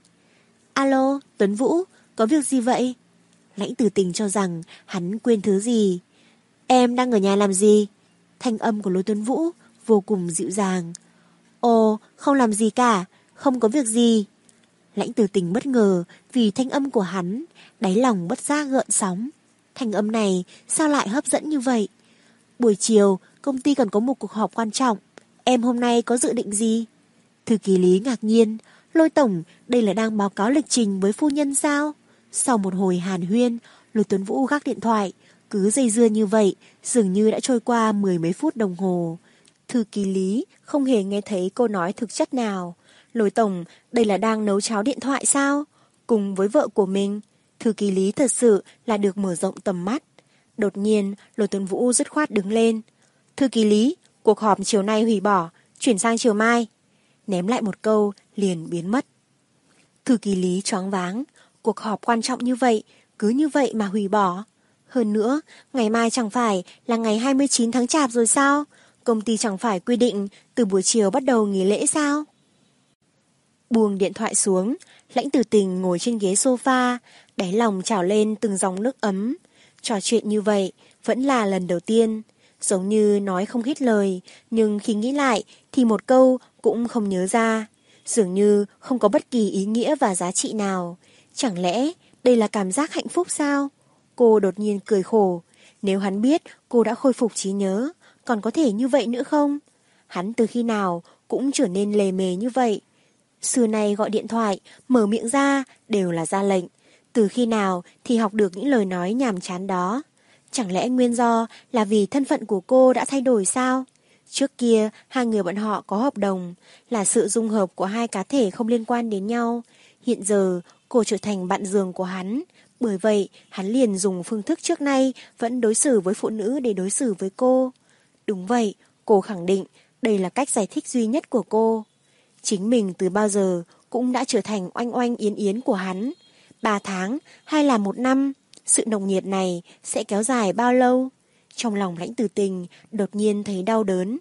Alo, Tuấn Vũ, có việc gì vậy? Lãnh Tử Tình cho rằng hắn quên thứ gì. Em đang ở nhà làm gì? Thanh âm của Lôi Tuấn Vũ vô cùng dịu dàng. Ồ, không làm gì cả, không có việc gì. Lãnh Tử Tình bất ngờ vì thanh âm của hắn, đáy lòng bất giác gợn sóng. Thanh âm này sao lại hấp dẫn như vậy? Buổi chiều, công ty còn có một cuộc họp quan trọng. Em hôm nay có dự định gì? Thư ký Lý ngạc nhiên. Lôi Tổng, đây là đang báo cáo lịch trình với phu nhân sao? Sau một hồi hàn huyên, Lôi Tuấn Vũ gác điện thoại. Cứ dây dưa như vậy, dường như đã trôi qua mười mấy phút đồng hồ. Thư ký Lý không hề nghe thấy câu nói thực chất nào. Lôi Tổng, đây là đang nấu cháo điện thoại sao? Cùng với vợ của mình. Thư ký Lý thật sự là được mở rộng tầm mắt. Đột nhiên, Lôi Tuấn Vũ dứt khoát đứng lên. Thư ký Lý, cuộc họp chiều nay hủy bỏ, chuyển sang chiều mai. Ném lại một câu, liền biến mất. Thư ký Lý choáng váng. Cuộc họp quan trọng như vậy, cứ như vậy mà hủy bỏ. Hơn nữa, ngày mai chẳng phải là ngày hai mươi chín tháng Chạp rồi sao? Công ty chẳng phải quy định từ buổi chiều bắt đầu nghỉ lễ sao? Buông điện thoại xuống, Lãnh Tử Tình ngồi trên ghế sofa, đáy lòng trào lên từng dòng nước ấm. Trò chuyện như vậy vẫn là lần đầu tiên, giống như nói không hết lời, nhưng khi nghĩ lại thì một câu cũng không nhớ ra, dường như không có bất kỳ ý nghĩa và giá trị nào. Chẳng lẽ đây là cảm giác hạnh phúc sao? Cô đột nhiên cười khổ, nếu hắn biết cô đã khôi phục trí nhớ, còn có thể như vậy nữa không? Hắn từ khi nào cũng trở nên lề mề như vậy. Xưa nay gọi điện thoại, mở miệng ra đều là ra lệnh. Từ khi nào thì học được những lời nói nhàm chán đó? Chẳng lẽ nguyên do là vì thân phận của cô đã thay đổi sao? Trước kia hai người bọn họ có hợp đồng, là sự dung hợp của hai cá thể không liên quan đến nhau. Hiện giờ cô trở thành bạn giường của hắn, bởi vậy hắn liền dùng phương thức trước nay vẫn đối xử với phụ nữ để đối xử với cô. Đúng vậy, cô khẳng định đây là cách giải thích duy nhất của cô. Chính mình từ bao giờ cũng đã trở thành oanh oanh yến yến của hắn. Ba tháng hay là một năm, sự nồng nhiệt này sẽ kéo dài bao lâu? Trong lòng Lãnh Tử Tình đột nhiên thấy đau đớn.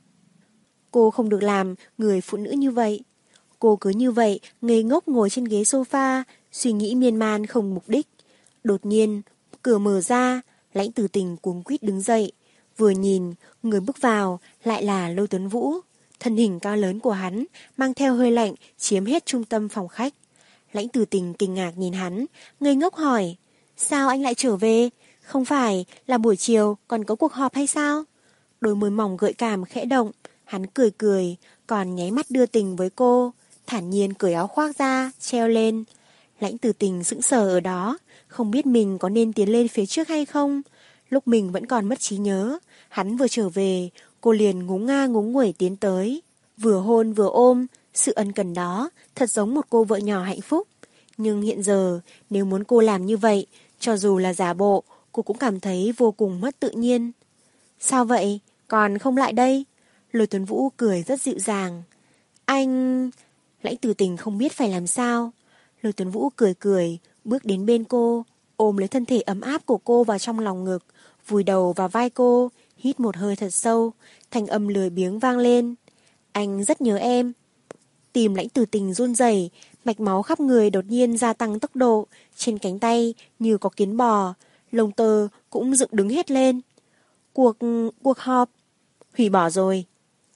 Cô không được làm người phụ nữ như vậy. Cô cứ như vậy ngây ngốc ngồi trên ghế sofa, suy nghĩ miên man không mục đích. Đột nhiên, cửa mở ra, Lãnh Tử Tình cuống quýt đứng dậy. Vừa nhìn, người bước vào lại là Lôi Tuấn Vũ. Thân hình cao lớn của hắn mang theo hơi lạnh chiếm hết trung tâm phòng khách. Lãnh Tử Tình kinh ngạc nhìn hắn, ngây ngốc hỏi: sao anh lại trở về? Không phải là buổi chiều còn có cuộc họp hay sao? Đôi môi mỏng gợi cảm khẽ động, hắn cười cười, còn nháy mắt đưa tình với cô, thản nhiên cởi áo khoác ra, treo lên. Lãnh Tử Tình sững sờ ở đó, không biết mình có nên tiến lên phía trước hay không. Lúc mình vẫn còn mất trí nhớ, hắn vừa trở về, cô liền ngúng nga ngúng nguẩy tiến tới, vừa hôn vừa ôm. Sự ân cần đó thật giống một cô vợ nhỏ hạnh phúc. Nhưng hiện giờ, nếu muốn cô làm như vậy, cho dù là giả bộ, cô cũng cảm thấy vô cùng mất tự nhiên. Sao vậy? Còn không lại đây? Lôi Tuấn Vũ cười rất dịu dàng. Anh... Lãnh Tử Tình không biết phải làm sao. Lôi Tuấn Vũ cười cười, bước đến bên cô, ôm lấy thân thể ấm áp của cô vào trong lòng ngực, vùi đầu vào vai cô, hít một hơi thật sâu, thanh âm lười biếng vang lên. Anh rất nhớ em. Tim Lãnh Tử Tình run rẩy, mạch máu khắp người đột nhiên gia tăng tốc độ, trên cánh tay như có kiến bò, lông tơ cũng dựng đứng hết lên. Cuộc... cuộc họp... hủy bỏ rồi.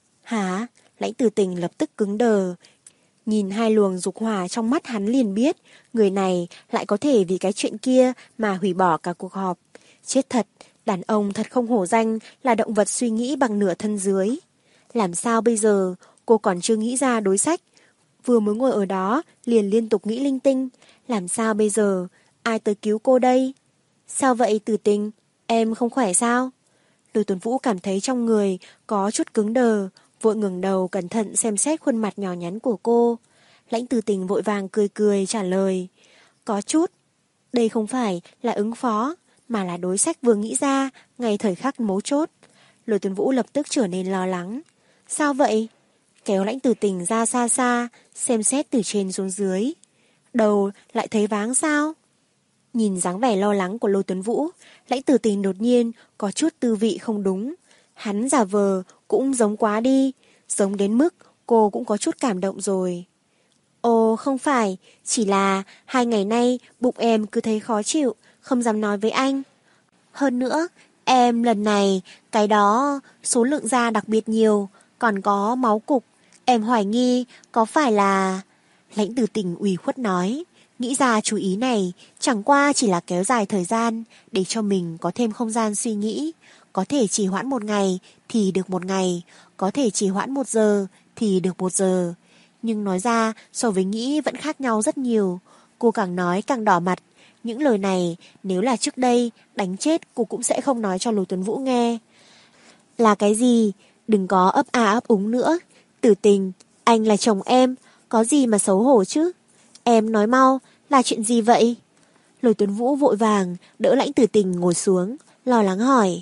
Hả? Lãnh Tử Tình lập tức cứng đờ. Nhìn hai luồng dục hỏa trong mắt hắn liền biết, người này lại có thể vì cái chuyện kia mà hủy bỏ cả cuộc họp. Chết thật, đàn ông thật không hổ danh là động vật suy nghĩ bằng nửa thân dưới. Làm sao bây giờ? Cô còn chưa nghĩ ra đối sách. Vừa mới ngồi ở đó liền liên tục nghĩ linh tinh. Làm sao bây giờ? Ai tới cứu cô đây? Sao vậy Tử Tình? Em không khỏe sao? Lôi Tuấn Vũ cảm thấy trong người có chút cứng đờ, vội ngẩng đầu cẩn thận xem xét khuôn mặt nhỏ nhắn của cô. Lãnh Tử Tình vội vàng cười cười trả lời: có chút. Đây không phải là ứng phó, mà là đối sách vừa nghĩ ra ngay thời khắc mấu chốt. Lôi Tuấn Vũ lập tức trở nên lo lắng. Sao vậy? Kéo Lãnh Tử Tình ra xa xa, xem xét từ trên xuống dưới. Đầu lại thấy váng sao? Nhìn dáng vẻ lo lắng của Lôi Tuấn Vũ, Lãnh Tử Tình đột nhiên có chút tư vị không đúng. Hắn giả vờ cũng giống quá đi, giống đến mức cô cũng có chút cảm động rồi. Ồ không phải, chỉ là hai ngày nay bụng em cứ thấy khó chịu, không dám nói với anh. Hơn nữa, em lần này cái đó số lượng da đặc biệt nhiều, còn có máu cục. Em hoài nghi có phải là... Lãnh Tử Tình ủy khuất nói, nghĩ ra chú ý này chẳng qua chỉ là kéo dài thời gian để cho mình có thêm không gian suy nghĩ. Có thể trì hoãn một ngày thì được một ngày, có thể trì hoãn một giờ thì được một giờ. Nhưng nói ra so với nghĩ vẫn khác nhau rất nhiều. Cô càng nói càng đỏ mặt. Những lời này nếu là trước đây đánh chết cô cũng sẽ không nói cho Lôi Tuấn Vũ nghe. Là cái gì? Đừng có ấp a ấp úng nữa. Tử Tình, anh là chồng em, có gì mà xấu hổ chứ? Em nói mau, là chuyện gì vậy? Lôi Tuấn Vũ vội vàng đỡ Lãnh Tử Tình ngồi xuống, lo lắng hỏi.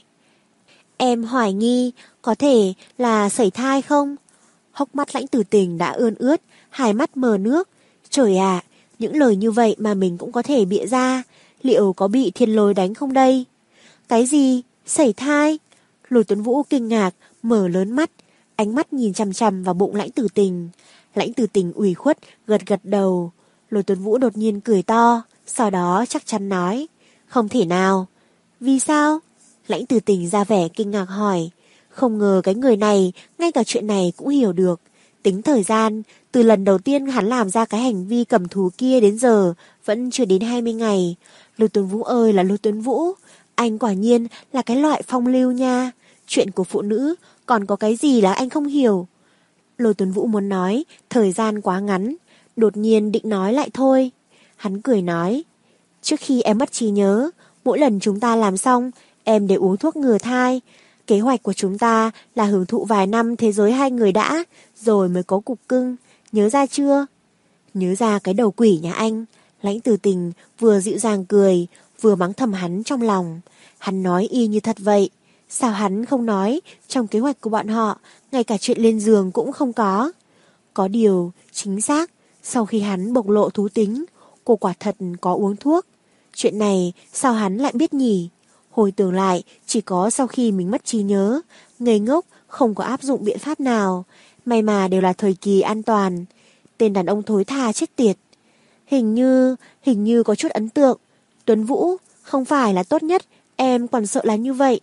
Em hoài nghi có thể là sẩy thai không? Hốc mắt Lãnh Tử Tình đã ươn ướt, hai mắt mờ nước. Trời ạ, những lời như vậy mà mình cũng có thể bịa ra, liệu có bị thiên lôi đánh không đây? Cái gì? Sẩy thai? Lôi Tuấn Vũ kinh ngạc, mở lớn mắt, ánh mắt nhìn chằm chằm vào bụng Lãnh Tử Tình. Lãnh Tử Tình ủy khuất gật gật đầu. Lôi Tuấn Vũ đột nhiên cười to, sau đó chắc chắn nói, không thể nào. Vì sao? Lãnh Tử Tình ra vẻ kinh ngạc hỏi. Không ngờ cái người này ngay cả chuyện này cũng hiểu được. Tính thời gian, từ lần đầu tiên hắn làm ra cái hành vi cầm thú kia đến giờ vẫn chưa đến hai mươi ngày. Lôi Tuấn Vũ ơi là Lôi Tuấn Vũ, anh quả nhiên là cái loại phong lưu nha. Chuyện của phụ nữ còn có cái gì là anh không hiểu. Lôi Tuấn Vũ muốn nói thời gian quá ngắn, đột nhiên định nói lại thôi. Hắn cười nói, trước khi em mất trí nhớ, mỗi lần chúng ta làm xong, em đều uống thuốc ngừa thai. Kế hoạch của chúng ta là hưởng thụ vài năm thế giới hai người đã, rồi mới có cục cưng. Nhớ ra chưa? Nhớ ra cái đầu quỷ nhà anh. Lãnh Tử Tình vừa dịu dàng cười, vừa mắng thầm hắn trong lòng. Hắn nói y như thật vậy. Sao hắn không nói, trong kế hoạch của bọn họ, ngay cả chuyện lên giường cũng không có. Có điều, chính xác, sau khi hắn bộc lộ thú tính, cô quả thật có uống thuốc. Chuyện này sao hắn lại biết nhỉ? Hồi tưởng lại, chỉ có sau khi mình mất trí nhớ, ngây ngốc, không có áp dụng biện pháp nào. May mà đều là thời kỳ an toàn. Tên đàn ông thối tha chết tiệt. Hình như, hình như có chút ấn tượng. Tuấn Vũ, không phải là tốt nhất, em còn sợ là như vậy.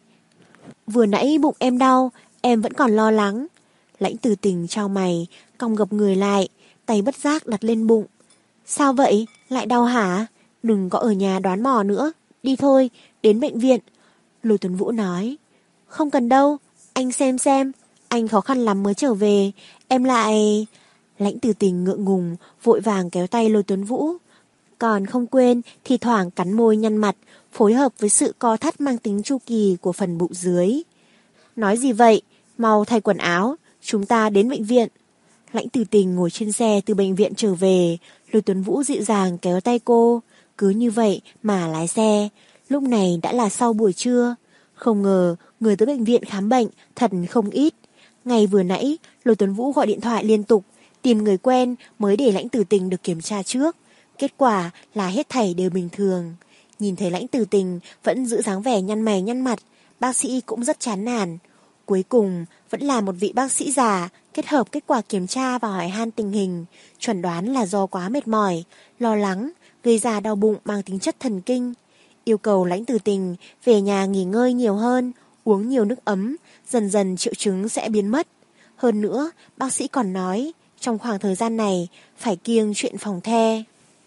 Vừa nãy bụng em đau, em vẫn còn lo lắng. Lãnh Tử Tình chau mày, cong gập người lại, tay bất giác đặt lên bụng. Sao vậy? Lại đau hả? Đừng có ở nhà đoán mò nữa. Đi thôi, đến bệnh viện. Lôi Tuấn Vũ nói. Không cần đâu, anh xem xem. Anh khó khăn lắm mới trở về. Em lại... Lãnh Tử Tình ngượng ngùng, vội vàng kéo tay Lôi Tuấn Vũ. Còn không quên, thì thoảng cắn môi nhăn mặt, phối hợp với sự co thắt mang tính chu kỳ của phần bụng dưới. Nói gì vậy? Mau thay quần áo, chúng ta đến bệnh viện. Lãnh Tử Tình ngồi trên xe từ bệnh viện trở về, Lôi Tuấn Vũ dịu dàng kéo tay cô. Cứ như vậy mà lái xe. Lúc này đã là sau buổi trưa. Không ngờ người tới bệnh viện khám bệnh thật không ít. Ngày vừa nãy, Lôi Tuấn Vũ gọi điện thoại liên tục, tìm người quen mới để Lãnh Tử Tình được kiểm tra trước. Kết quả là hết thảy đều bình thường. Nhìn thấy Lãnh Tử Tình vẫn giữ dáng vẻ nhăn mày nhăn mặt, bác sĩ cũng rất chán nản. Cuối cùng vẫn là một vị bác sĩ già kết hợp kết quả kiểm tra và hỏi han tình hình, chuẩn đoán là do quá mệt mỏi, lo lắng, gây ra đau bụng mang tính chất thần kinh. Yêu cầu Lãnh Tử Tình về nhà nghỉ ngơi nhiều hơn, uống nhiều nước ấm, dần dần triệu chứng sẽ biến mất. Hơn nữa, bác sĩ còn nói, trong khoảng thời gian này phải kiêng chuyện phòng the.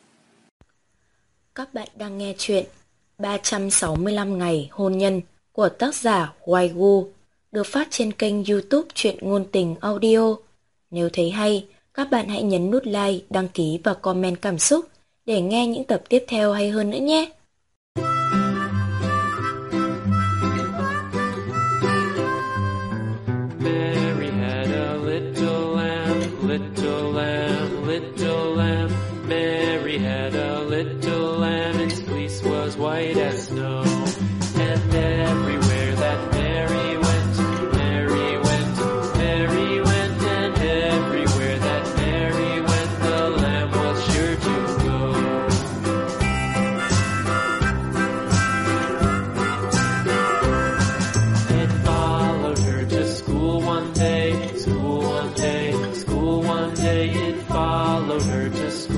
Các bạn đang nghe chuyện ba trăm sáu mươi lăm ngày hôn nhân của tác giả Waigu, được phát trên kênh YouTube Truyện Ngôn Tình Audio. Nếu thấy hay, các bạn hãy nhấn nút like, đăng ký và comment cảm xúc để nghe những tập tiếp theo hay hơn nữa nhé. Mary had a little lamb, little lamb, little lamb. Mary had a little lamb, its fleece was white as snow. And everywhere that Mary went, Mary went, Mary went, and everywhere that Mary went, the lamb was sure to go. It followed her to school one day, school one day, school one day. It followed her to school.